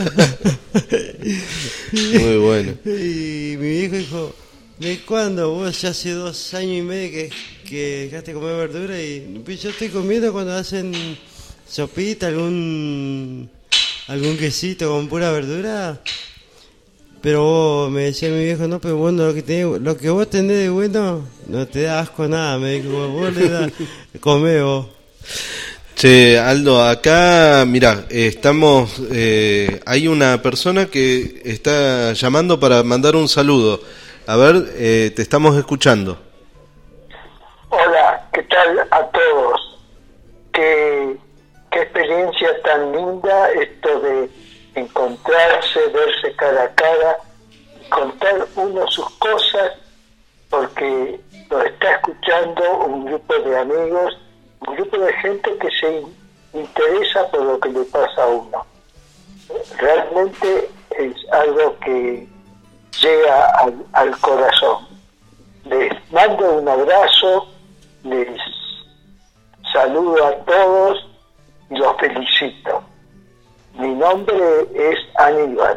Muy bueno. Y mi viejo dijo, ¿de cuándo? Vos ya hace dos años y medio que, que dejaste de comer verdura y pues, yo estoy comiendo cuando hacen sopita, algún algún quesito con pura verdura. Pero vos, me decía mi viejo, no, pero bueno, lo que, tenés, lo que vos tenés de bueno, no te da asco nada. Me dijo, vos le das, comé vos. Che, Aldo, acá, mira, estamos, eh, hay una persona que está llamando para mandar un saludo. A ver, eh, te estamos escuchando. Hola, ¿qué tal a todos? Qué, qué experiencia tan linda esto de encontrarse, verse cara a cara, contar uno sus cosas, porque lo está escuchando un grupo de amigos, un grupo de gente que se interesa por lo que le pasa a uno. Realmente es algo que llega al, al corazón. Les mando un abrazo, les saludo a todos y los felicito. Mi nombre es Aníbal.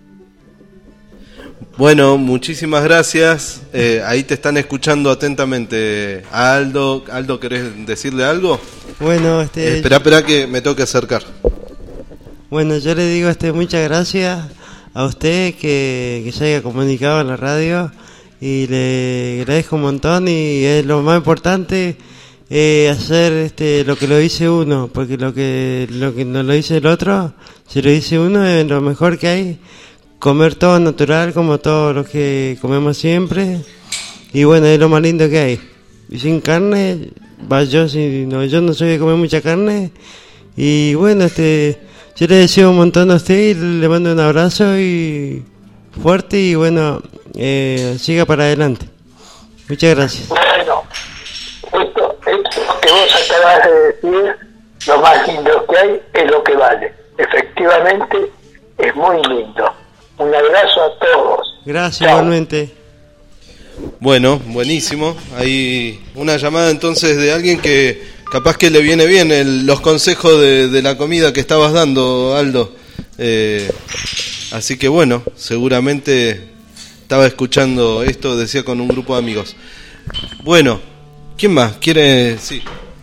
Bueno, muchísimas gracias. Eh, ahí te están escuchando atentamente. A Aldo, Aldo, ¿querés decirle algo? Bueno, este... Eh, espera, espera que me tengo que acercar. Bueno, yo le digo este muchas gracias a usted que, que se haya comunicado en la radio y le agradezco un montón, y es lo más importante. Eh, hacer este lo que lo dice uno, porque lo que lo que no lo dice el otro, si lo dice uno es lo mejor que hay. Comer todo natural, como todo lo que comemos siempre, y bueno, es lo más lindo que hay. Y sin carne, va, yo si no yo no soy de comer mucha carne, y bueno, este yo le deseo un montón a usted y le mando un abrazo y fuerte, y bueno, eh, siga para adelante. Muchas gracias. Bueno, esto que vos acabas de decir, lo más lindo que hay es lo que vale. Efectivamente, es muy lindo. Un abrazo a todos. Gracias. Chao. Igualmente. Bueno, buenísimo. Hay una llamada entonces de alguien que capaz que le viene bien el, los consejos de, de la comida que estabas dando, Aldo. Eh, así que bueno, seguramente estaba escuchando esto, decía, con un grupo de amigos. Bueno, ¿quién más quiere? Sí.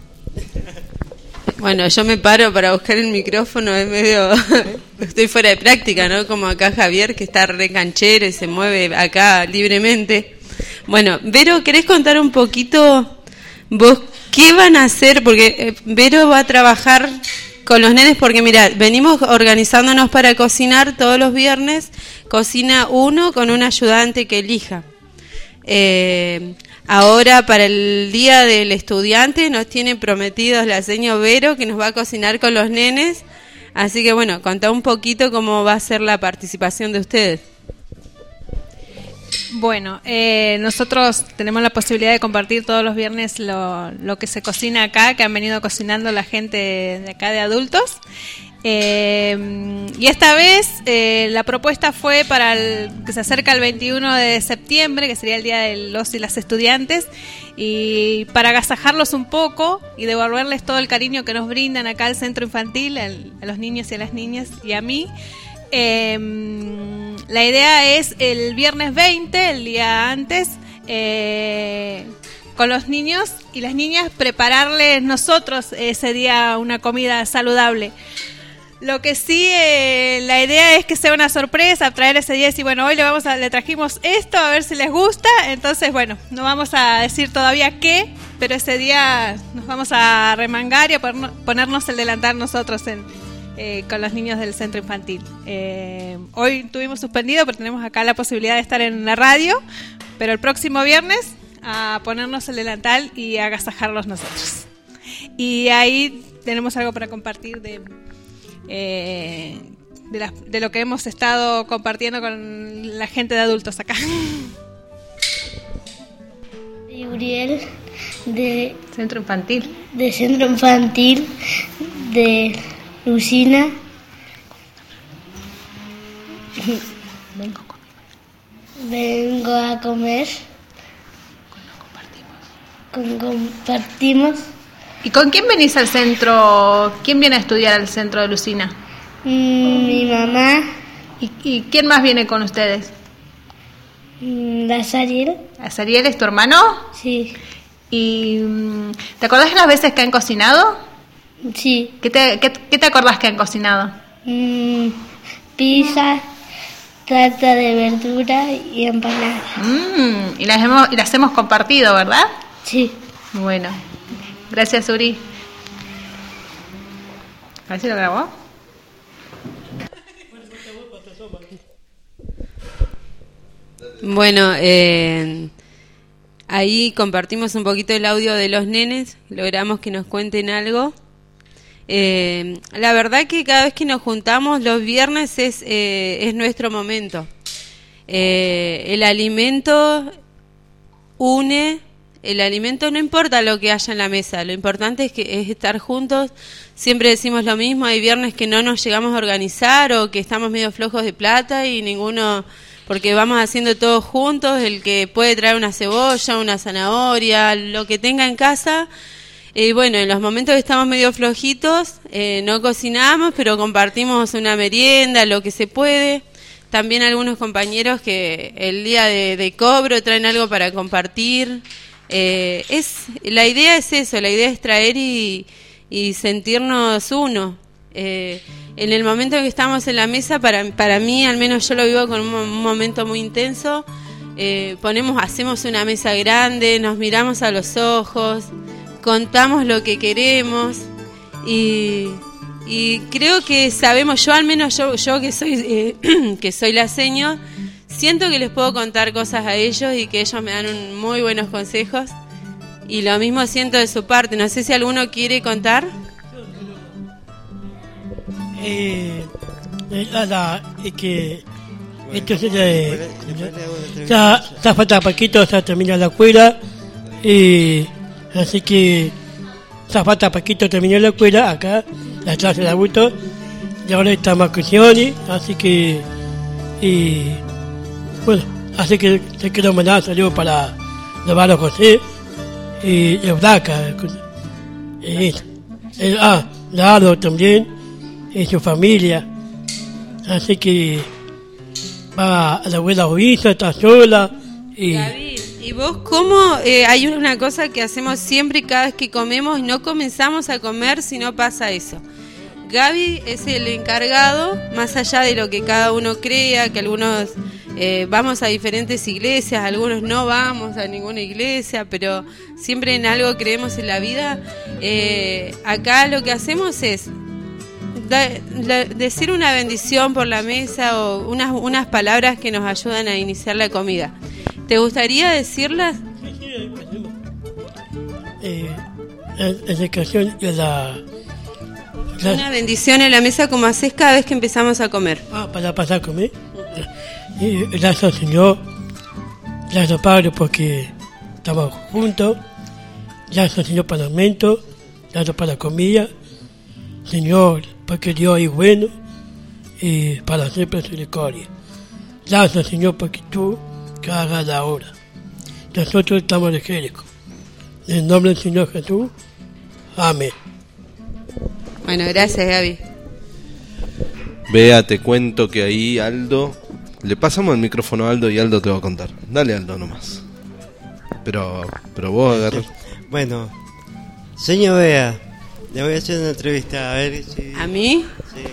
Bueno, yo me paro para buscar el micrófono, es medio... Estoy fuera de práctica, ¿no? Como acá Javier, que está re canchero y se mueve acá libremente. Bueno, Vero, ¿querés contar un poquito vos qué van a hacer? Porque Vero va a trabajar con los nenes, porque mira, venimos organizándonos para cocinar todos los viernes. Cocina uno con un ayudante que elija. Eh... Ahora, para el Día del Estudiante, nos tiene prometidos la señora Vero que nos va a cocinar con los nenes. Así que, bueno, contá un poquito cómo va a ser la participación de ustedes. Bueno, eh, nosotros tenemos la posibilidad de compartir todos los viernes lo, lo que se cocina acá, que han venido cocinando la gente de acá de adultos. Eh, y esta vez eh, la propuesta fue para el, que se acerca el veintiuno de septiembre, que sería el día de los y las estudiantes, y para agasajarlos un poco y devolverles todo el cariño que nos brindan acá al centro infantil, al, a los niños y a las niñas y a mí. Eh, la idea es el viernes veinte, el día antes, eh, con los niños y las niñas prepararles nosotros ese día una comida saludable. Lo que sí, eh, la idea es que sea una sorpresa, traer ese día y decir, bueno, hoy le vamos a, le trajimos esto, a ver si les gusta. Entonces, bueno, no vamos a decir todavía qué, pero ese día nos vamos a remangar y a ponernos, ponernos el delantal nosotros en, eh, con los niños del centro infantil. Eh, hoy tuvimos suspendido, pero tenemos acá la posibilidad de estar en la radio, pero el próximo viernes a ponernos el delantal y a agasajarlos nosotros. Y ahí tenemos algo para compartir de... Eh, de, la, de lo que hemos estado compartiendo con la gente de adultos acá. Soy Uriel de Centro Infantil. De Centro Infantil de Lucina. Vengo, Vengo a comer. Con compartimos. ¿Y con quién venís al centro? ¿Quién viene a estudiar al centro de Lucina? Mm, mi mamá. ¿Y, ¿Y quién más viene con ustedes? Mm, la Sariel. ¿La Sariel es tu hermano? Sí. ¿Y te acordás de las veces que han cocinado? Sí. ¿Qué te, qué, qué te acordás que han cocinado? Mm, pizza, tarta de verdura y empanada. Mm, y, las hemos, y las hemos compartido, ¿verdad? Sí. Bueno, gracias, Uri. A ver si lo grabó. Bueno, eh, ahí compartimos un poquito el audio de los nenes, logramos que nos cuenten algo. Eh, la verdad que cada vez que nos juntamos los viernes es, eh, es nuestro momento. Eh, el alimento une, el alimento no importa lo que haya en la mesa, lo importante es que es estar juntos. Siempre decimos lo mismo, hay viernes que no nos llegamos a organizar o que estamos medio flojos de plata y ninguno... porque vamos haciendo todos juntos, el que puede traer una cebolla, una zanahoria, lo que tenga en casa. Y bueno, en los momentos que estamos medio flojitos, eh, no cocinamos, pero compartimos una merienda, lo que se puede. También algunos compañeros que el día de, de cobro traen algo para compartir. Eh, es la idea es eso, la idea es traer y, y sentirnos uno. Eh, en el momento en que estamos en la mesa, para, para mí, al menos yo lo vivo con un, un momento muy intenso, eh, ponemos, hacemos una mesa grande, nos miramos a los ojos, contamos lo que queremos y, y creo que sabemos, yo al menos yo, yo que soy eh, que soy la seño, siento que les puedo contar cosas a ellos y que ellos me dan un, muy buenos consejos y lo mismo siento de su parte. No sé si alguno quiere contar. Eh, nada, es que esto se le, ya, ya falta poquito, ya termina la escuela, y así que ya falta poquito terminar la escuela acá, la clase de adultos, y ahora está vacaciones, así que, y bueno, así que te quiero mandar saludos para Navarro José y el Blanca, y, el, ah, Lado también. Y su familia, así que va a la abuela Luisa, está sola. Y David, ¿y vos cómo? Eh, hay una cosa que hacemos siempre cada vez que comemos, no comenzamos a comer si no pasa eso. Gaby es el encargado, más allá de lo que cada uno crea, que algunos eh, vamos a diferentes iglesias, algunos no vamos a ninguna iglesia, pero siempre en algo creemos en la vida. Eh, acá lo que hacemos es Da, la, decir una bendición por la mesa o unas, unas palabras que nos ayudan a iniciar la comida. ¿Te gustaría decirlas? Sí, sí, ahí pasemos. Eh, en la ocasión de la, la... Una bendición en la mesa como haces cada vez que empezamos a comer. Ah, para pasar a comer. Y gracias al Señor, gracias Padre porque estamos juntos, gracias al Señor para el alimento, gracias para la comida, Señor, porque Dios es bueno y para siempre misericordia. Gracias, Señor, porque tú que hagas la obra. Nosotros estamos evangélicos. En el nombre del Señor Jesús. Amén. Bueno, gracias, Gaby. Vea, te cuento que ahí Aldo... Le pasamos el micrófono a Aldo y Aldo te va a contar. Dale, Aldo, nomás. Pero, pero vos agarras... Bueno, señor Bea, le voy a hacer una entrevista, a ver si... ¿A mí? Sí.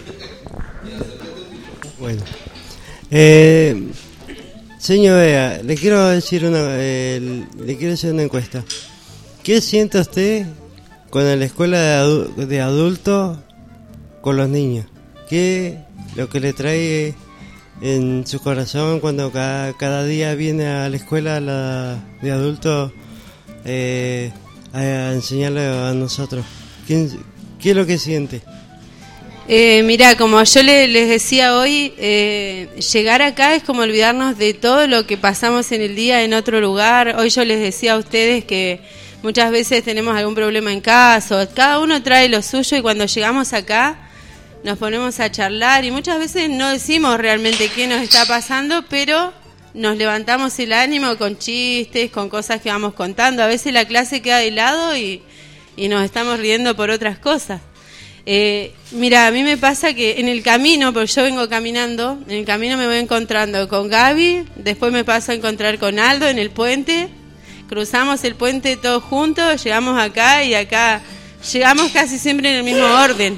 Bueno. Eh, señor Bea, le quiero decir una... Eh, le quiero hacer una encuesta. ¿Qué siente usted con la escuela de, adu- de adultos con los niños? ¿Qué lo que le trae en su corazón cuando cada, cada día viene a la escuela la, de adultos eh, a enseñarle a nosotros? ¿Qué, qué es lo que siente? Eh, mira, como yo le, les decía hoy, eh, llegar acá es como olvidarnos de todo lo que pasamos en el día en otro lugar. Hoy yo les decía a ustedes que muchas veces tenemos algún problema en casa, cada uno trae lo suyo y cuando llegamos acá nos ponemos a charlar y muchas veces no decimos realmente qué nos está pasando, pero nos levantamos el ánimo con chistes, con cosas que vamos contando. A veces la clase queda de lado y, y nos estamos riendo por otras cosas. Eh, mira, a mí me pasa que en el camino, porque yo vengo caminando, en el camino me voy encontrando con Gaby, después me paso a encontrar con Aldo en el puente, cruzamos el puente todos juntos, llegamos acá y acá llegamos casi siempre en el mismo orden.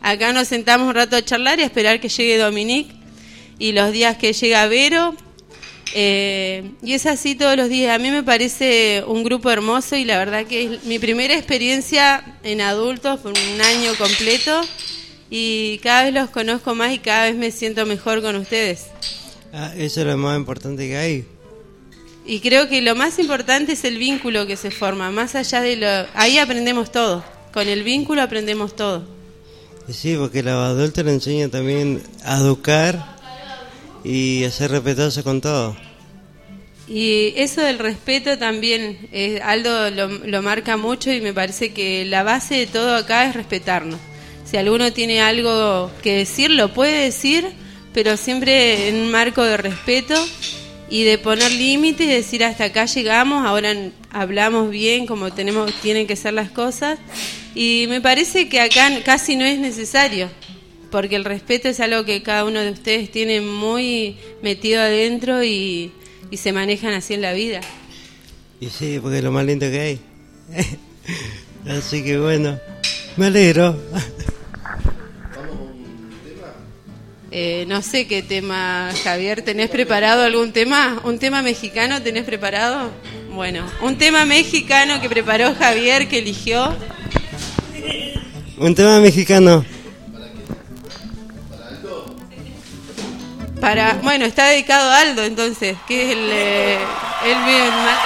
acá nos sentamos un rato a charlar y a esperar que llegue Dominique, y los días que llega Vero, eh, y es así todos los días. A mí me parece un grupo hermoso y la verdad que es mi primera experiencia en adultos por un año completo, y cada vez los conozco más y cada vez me siento mejor con ustedes. Ah, eso es lo más importante que hay. Y creo que lo más importante es el vínculo que se forma, más allá de lo... Ahí aprendemos todo, con el vínculo aprendemos todo. Sí, porque los adultos le enseñan también a educar y a ser respetuosos con todo. Y eso del respeto también, eh, Aldo lo, lo marca mucho, y me parece que la base de todo acá es respetarnos. Si alguno tiene algo que decir, lo puede decir, pero siempre en un marco de respeto y de poner límites, y decir hasta acá llegamos, ahora hablamos bien como tenemos, tienen que ser las cosas. Y me parece que acá casi no es necesario, porque el respeto es algo que cada uno de ustedes tiene muy metido adentro y, y se manejan así en la vida. Y sí, porque es lo más lindo que hay. Así que bueno, me alegro. Eh, no sé qué tema, Javier, ¿tenés preparado algún tema? ¿Un tema mexicano tenés preparado? Bueno, un tema mexicano que preparó Javier, que eligió. Un tema mexicano. Para, bueno, está dedicado a Aldo, entonces, que es el, eh, el bien más...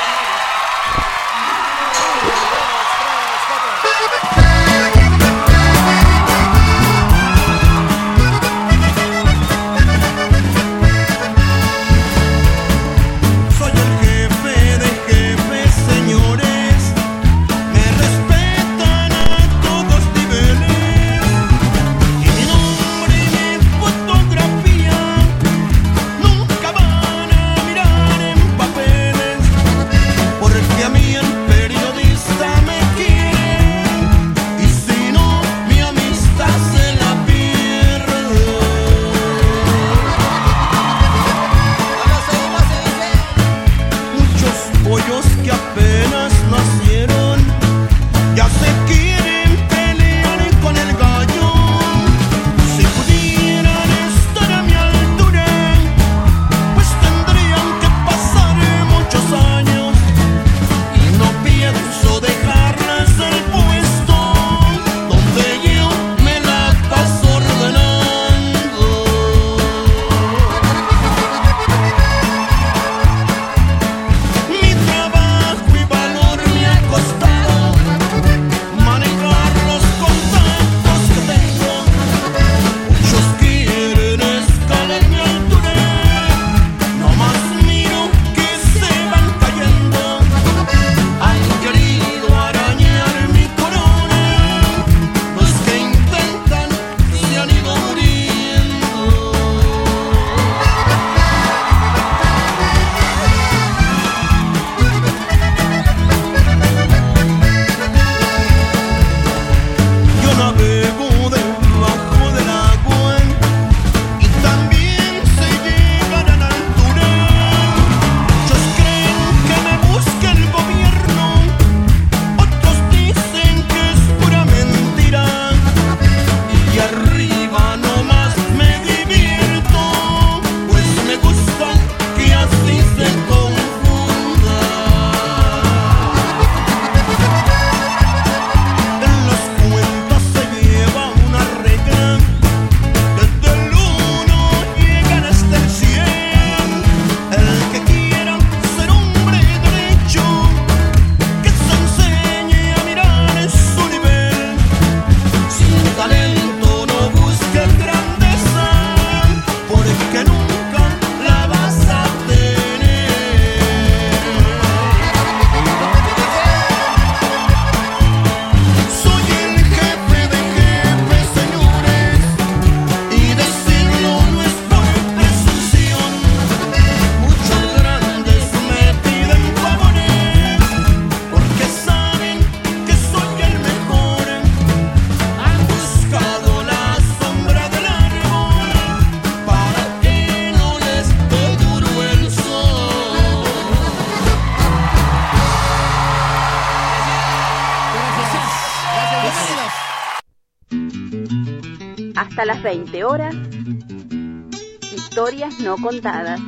Hasta las veinte horas, historias no contadas.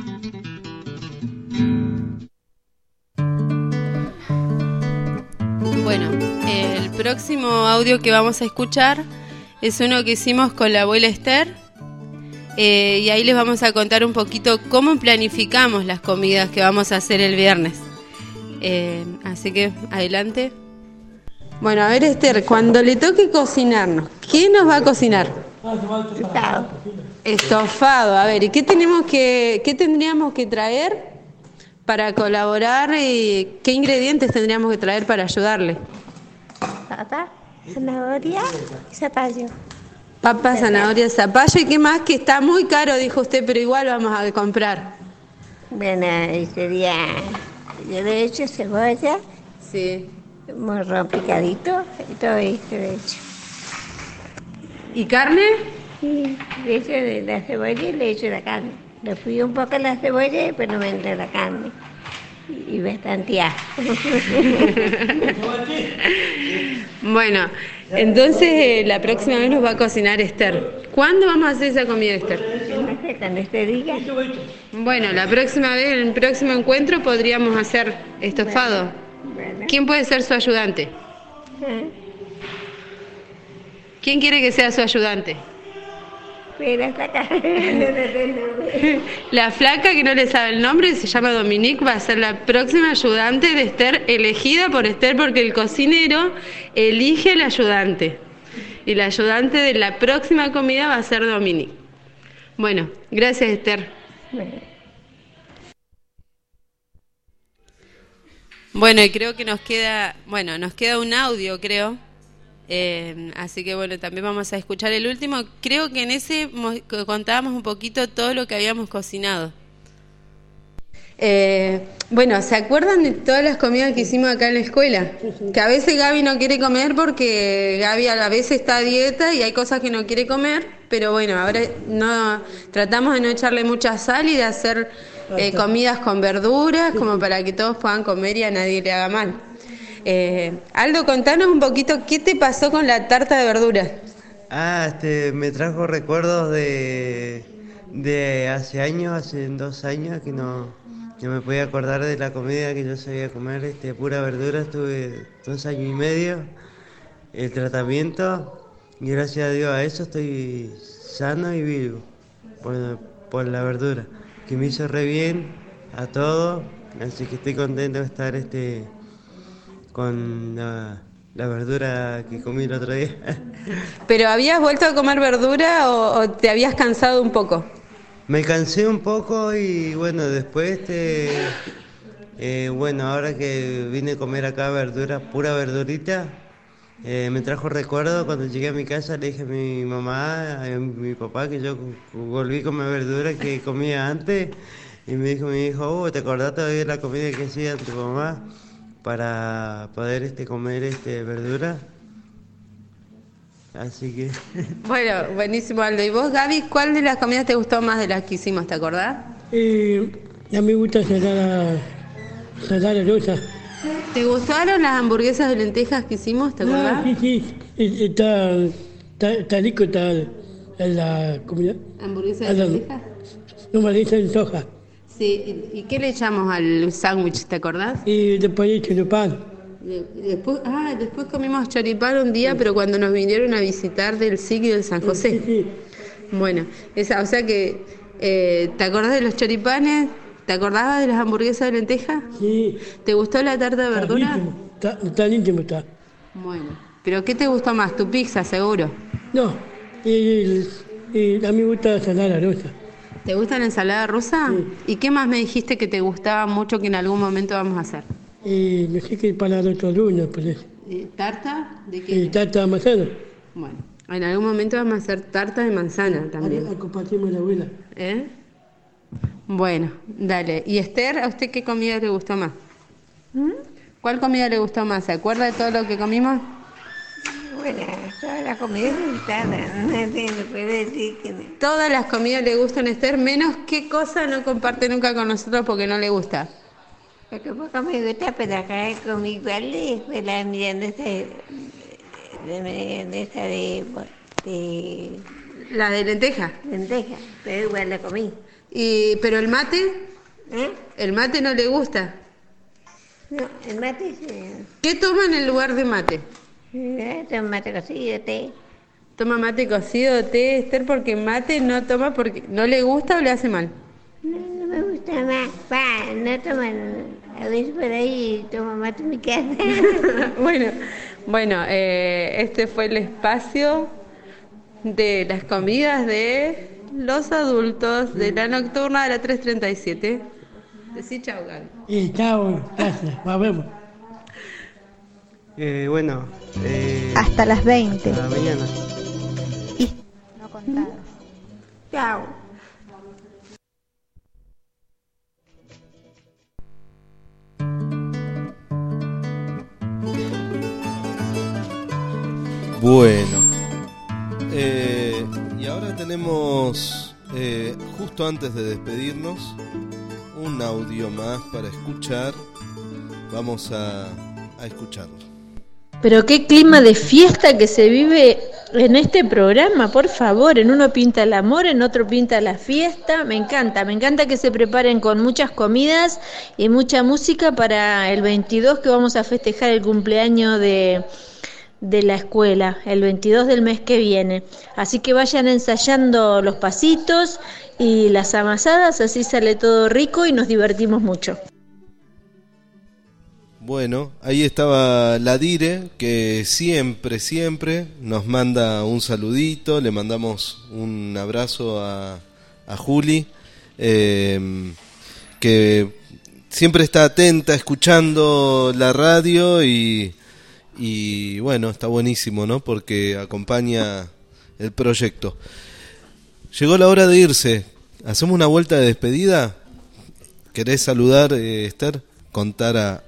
Bueno, el próximo audio que vamos a escuchar es uno que hicimos con la abuela Esther, eh, y ahí les vamos a contar un poquito cómo planificamos las comidas que vamos a hacer el viernes. Eh, así que, adelante. Bueno, a ver, Esther, cuando le toque cocinarnos, ¿qué nos va a cocinar? Estofado. Estofado, a ver, ¿y qué tenemos que, qué tendríamos que traer para colaborar? Y ¿qué ingredientes tendríamos que traer para ayudarle? Papa, zanahoria y zapallo. Papa, zanahoria, zapallo, ¿y qué más? Que está muy caro, dijo usted, pero igual vamos a comprar. Bueno, sería, yo le he hecho cebolla. Sí. Morrón picadito y todo esto le he hecho. ¿Y carne? Sí, le he hecho de la cebolla y le he hecho la carne. Le fui un poco la cebolla, pero no me entró la carne. Y bastante asco. Bueno, entonces eh, la próxima vez nos va a cocinar Esther. ¿Cuándo vamos a hacer esa comida, Esther? No sé, cuando usted diga. Bueno, la próxima vez, en el próximo encuentro, podríamos hacer estofado. Bueno. ¿Quién puede ser su ayudante? ¿Eh? ¿Quién quiere que sea su ayudante? Pero hasta acá. La flaca que no le sabe el nombre se llama Dominique, va a ser la próxima ayudante de Esther, elegida por Esther porque el cocinero elige al ayudante. Y la ayudante de la próxima comida va a ser Dominique. Bueno, gracias, Esther. Bueno, y creo que nos queda, bueno, nos queda un audio, creo. Eh, así que bueno, también vamos a escuchar el último. Creo que en ese contábamos un poquito todo lo que habíamos cocinado. Eh, bueno, ¿se acuerdan de todas las comidas que hicimos acá en la escuela? Que a veces Gaby no quiere comer porque Gaby a la vez está a dieta y hay cosas que no quiere comer, pero bueno, ahora no tratamos de no echarle mucha sal y de hacer eh, comidas con verduras como para que todos puedan comer y a nadie le haga mal. Eh, Aldo, contanos un poquito, ¿qué te pasó con la tarta de verduras? Ah, este, me trajo recuerdos de, de hace años, hace dos años, que no, no me podía acordar de la comida que yo sabía comer, este, pura verdura. Estuve dos años y medio, el tratamiento, y gracias a Dios a eso estoy sano y vivo, por, por la verdura, que me hizo re bien a todo, así que estoy contento de estar este... con la, la verdura que comí el otro día. ¿Pero habías vuelto a comer verdura o, o te habías cansado un poco? Me cansé un poco y bueno, después, este, eh, bueno, ahora que vine a comer acá verdura, pura verdurita, eh, me trajo recuerdo. Cuando llegué a mi casa le dije a mi mamá, a mi papá, que yo volví a comer verdura que comía antes, y me dijo mi hijo, oh, ¿te acordás todavía de la comida que hacía tu mamá para poder este comer este verdura? Así que bueno, buenísimo, Aldo. ¿Y vos, Gaby, cuál de las comidas te gustó más de las que hicimos, te acordás? Eh, a mí me gusta ensalada, ensalada rusa. ¿Te gustaron las hamburguesas de lentejas que hicimos, te acordás? Ah, sí, sí, está, está, está rico, está en la comida. ¿Hamburguesa de lentejas? No, me dicen soja. Sí, ¿y qué le echamos al sándwich, te acordás? Y después de choripán. Después, ah, después comimos choripán un día, pero cuando nos vinieron a visitar del S I C y del San José. Sí, sí. Bueno, esa, o sea que, eh, ¿te acordás de los choripanes? ¿Te acordabas de las hamburguesas de lenteja? Sí. ¿Te gustó la tarta de verdura? Está, está íntimo, está. Bueno, ¿pero qué te gustó más? ¿Tu pizza, seguro? No, y, y a mí me gusta la ensalada rusa. ¿Te gusta la ensalada rusa? Sí. ¿Y qué más me dijiste que te gustaba mucho que en algún momento vamos a hacer? Eh, no sé qué para el otro lunes, pues. ¿Tarta? ¿De qué? Eh, tarta de manzana. Bueno, en algún momento vamos a hacer tarta de manzana también. A, a compartimos la abuela. ¿Eh? Bueno, dale. ¿Y Esther, a usted qué comida le gustó más? ¿Mm? ¿Cuál comida le gustó más? ¿Se acuerda de todo lo que comimos? Bueno, todas las comidas me gustaban, no puedo decir que no. Todas las comidas le gustan a Esther, menos qué cosa no comparte nunca con nosotros porque no le gusta. Lo que poco me gusta, pero acá comí igual fue la milanesa de, de, milanesa de, de La de lenteja. Lenteja, pero igual la comí. Y, ¿pero el mate? ¿Eh? ¿El mate no le gusta? No, el mate se... ¿Qué toma en el lugar de mate? Eh, toma mate cocido, té. Toma mate cocido, té, Esther, porque mate no toma porque no le gusta o le hace mal. No, no me gusta más. Pa, no toman, a veces por ahí tomo mate en mi casa. bueno, bueno eh, este fue el espacio de las comidas de los adultos de la nocturna de la tres treinta y siete. Decí chau, Gaby. Y chao, gracias, nos vemos. Eh, bueno, eh, Hasta las veinte. hasta mañana. No contadas. Chao. Bueno, eh, y ahora tenemos, eh, justo antes de despedirnos, un audio más para escuchar. Vamos a, a escucharlo. Pero qué clima de fiesta que se vive en este programa, por favor. En uno pinta el amor, en otro pinta la fiesta. Me encanta, me encanta que se preparen con muchas comidas y mucha música para el veintidós, que vamos a festejar el cumpleaños de, de la escuela, el veintidós del mes que viene. Así que vayan ensayando los pasitos y las amasadas, así sale todo rico y nos divertimos mucho. Bueno, ahí estaba la Dire, que siempre, siempre nos manda un saludito. Le mandamos un abrazo a, a Juli, eh, que siempre está atenta, escuchando la radio y, y bueno, está buenísimo, ¿no? Porque acompaña el proyecto. Llegó la hora de irse. ¿Hacemos una vuelta de despedida? ¿Querés saludar, eh, Esther? Contar a...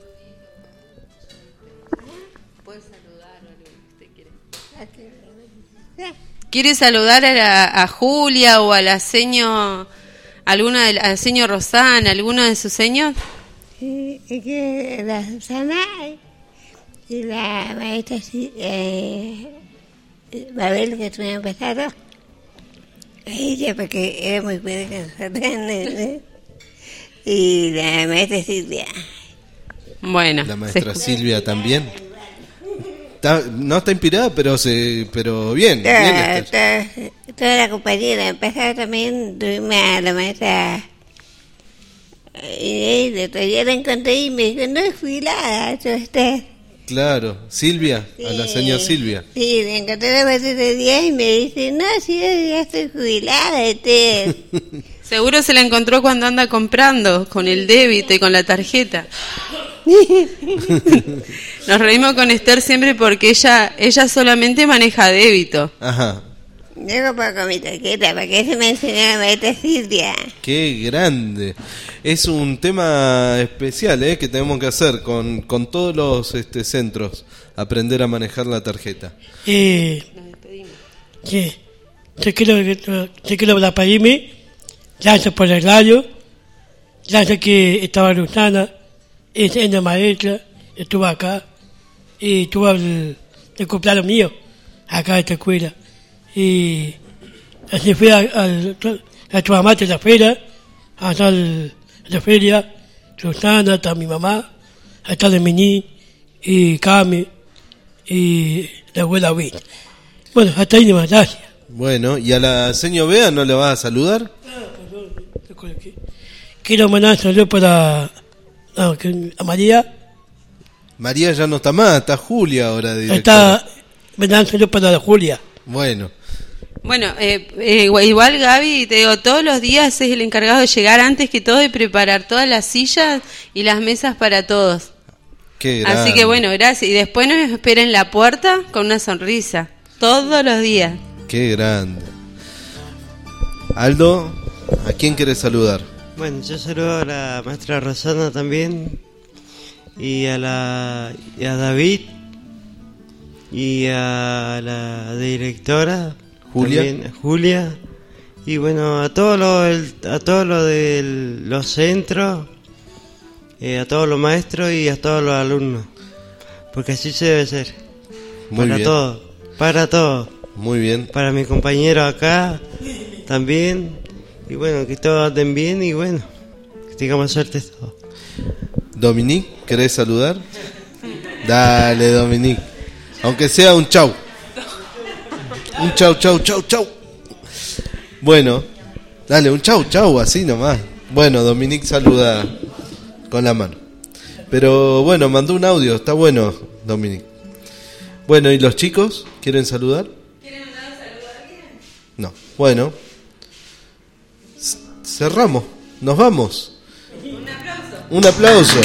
¿Quiere saludar a, la, a Julia o a la seño, alguna de la, a seño Rosana, alguno de sus seños? Sí, es que la Susana y la maestra eh, Babel, que estuvieron empezando, ella porque era muy buena que nosotros, y la maestra Silvia. Bueno. La maestra Silvia también. Está, no está inspirada, pero se, pero bien. Toda, bien toda, toda la compañera empezaba también, tuvimos a la maestra y el otro día la encontré y me dijo, no es jubilada, yo usted. Claro, Silvia, Sí, a la señora Silvia. Sí, le encontré la maestra de día y me dice, no, sí, yo ya estoy jubilada, este. Seguro se la encontró cuando anda comprando, con el débito y con la tarjeta. Nos reímos con Esther siempre porque ella ella solamente maneja débito. Ajá. Yo compro con mi tarjeta, para que se me enseñó la maestra Silvia. Qué grande. Es un tema especial, ¿eh? Que tenemos que hacer con, con todos los este, centros. Aprender a manejar la tarjeta. Eh, sí, te quiero, te quiero despedirme. Gracias por el radio. Gracias que estaba Rosana, es la maestra, estuvo acá. Y tuvo el, el cumpleaños mío, acá en esta escuela. Y así fui a, a, a tu mamá de la feria, hasta el, la feria, Rosana, hasta mi mamá, hasta de Mení, y Cami, y la abuela Win. Bueno, hasta ahí nomás, gracias. Bueno, ¿y a la señora Bea no le vas a saludar? Quiero mandar saludos para no, a María. María ya no está más, está Julia ahora. Directora. Está mandando saludos para la Julia. Bueno. Bueno, eh, eh, igual Gaby, te digo, todos los días es el encargado de llegar antes que todo y preparar todas las sillas y las mesas para todos. Qué grande. Así que bueno, gracias. Y después nos espera en la puerta con una sonrisa, todos los días. Qué grande. Aldo, ¿a quién querés saludar? Bueno, yo saludo a la maestra Rosana también, y a la y a David, y a la directora Julia, también, Julia, y bueno, a todos los a todos los de los centros, eh, a todos los maestros y a todos los alumnos, porque así se debe ser. Muy para bien. todos, para todos. Muy bien. Para mis compañeros acá también. Y bueno, que todos anden bien y bueno, que tengamos suerte todos. Dominique, ¿querés saludar? Dale, Dominique. Aunque sea un chau. Un chau, chau, chau, chau. Bueno, dale, un chau, chau, así nomás. Bueno, Dominique saluda con la mano. Pero bueno, mandó un audio, está bueno, Dominique. Bueno, ¿y los chicos quieren saludar? ¿Quieren mandar un saludo a alguien? No. Bueno, C- cerramos, nos vamos. Un aplauso. Un aplauso.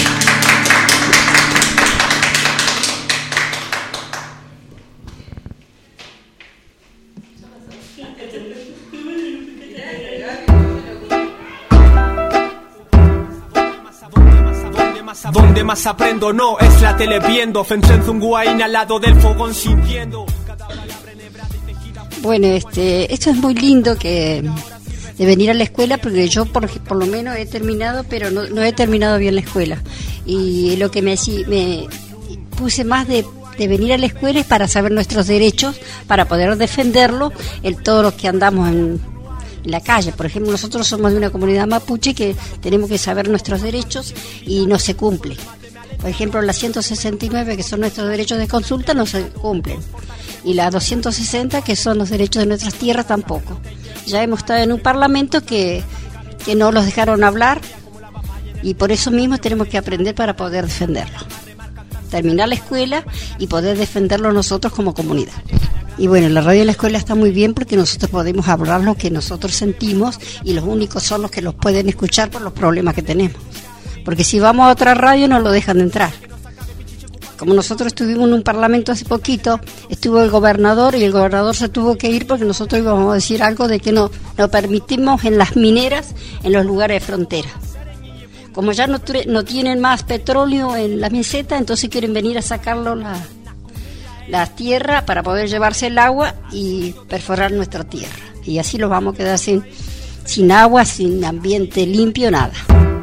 Donde más aprendo no es la tele viendo Fenzenzunguain al lado del fogón sintiendo. Bueno, este, esto es muy lindo que de venir a la escuela, porque yo por, por lo menos he terminado, pero no, no he terminado bien la escuela. Y lo que me, me puse más de, de venir a la escuela es para saber nuestros derechos, para poder defenderlos, en todos los que andamos en, en la calle. Por ejemplo, nosotros somos de una comunidad mapuche que tenemos que saber nuestros derechos y no se cumple. Por ejemplo, la ciento sesenta y nueve, que son nuestros derechos de consulta, no se cumplen. Y la doscientos sesenta, que son los derechos de nuestras tierras, tampoco. Ya hemos estado en un parlamento que, que no los dejaron hablar, y por eso mismo tenemos que aprender para poder defenderlo. Terminar la escuela y poder defenderlo nosotros como comunidad. Y bueno, la radio de la escuela está muy bien porque nosotros podemos hablar lo que nosotros sentimos, y los únicos son los que los pueden escuchar por los problemas que tenemos. Porque si vamos a otra radio no lo dejan de entrar. Como nosotros estuvimos en un parlamento hace poquito, estuvo el gobernador y el gobernador se tuvo que ir porque nosotros íbamos a decir algo de que no, no permitimos en las mineras en los lugares de frontera. Como ya no, no tienen más petróleo en la meseta, entonces quieren venir a sacarlo la, la tierra para poder llevarse el agua y perforar nuestra tierra. Y así los vamos a quedar sin, sin agua, sin ambiente limpio, nada.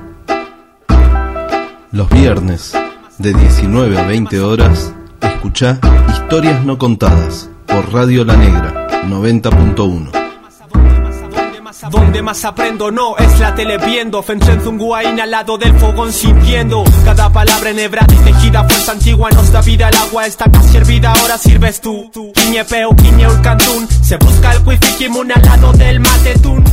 Los viernes, de diecinueve a veinte horas, escuchá Historias No Contadas por Radio La Negra noventa punto uno. Donde más aprendo no es la tele viendo Fenzenzunguain al lado del fogón sintiendo. Cada palabra enhebrada y tejida fuerza antigua nos da vida. El agua está casi hervida, ahora sirves tú. Quiñepeo, quiñe el cantún. Se busca el cuifiquimun al lado del matetún.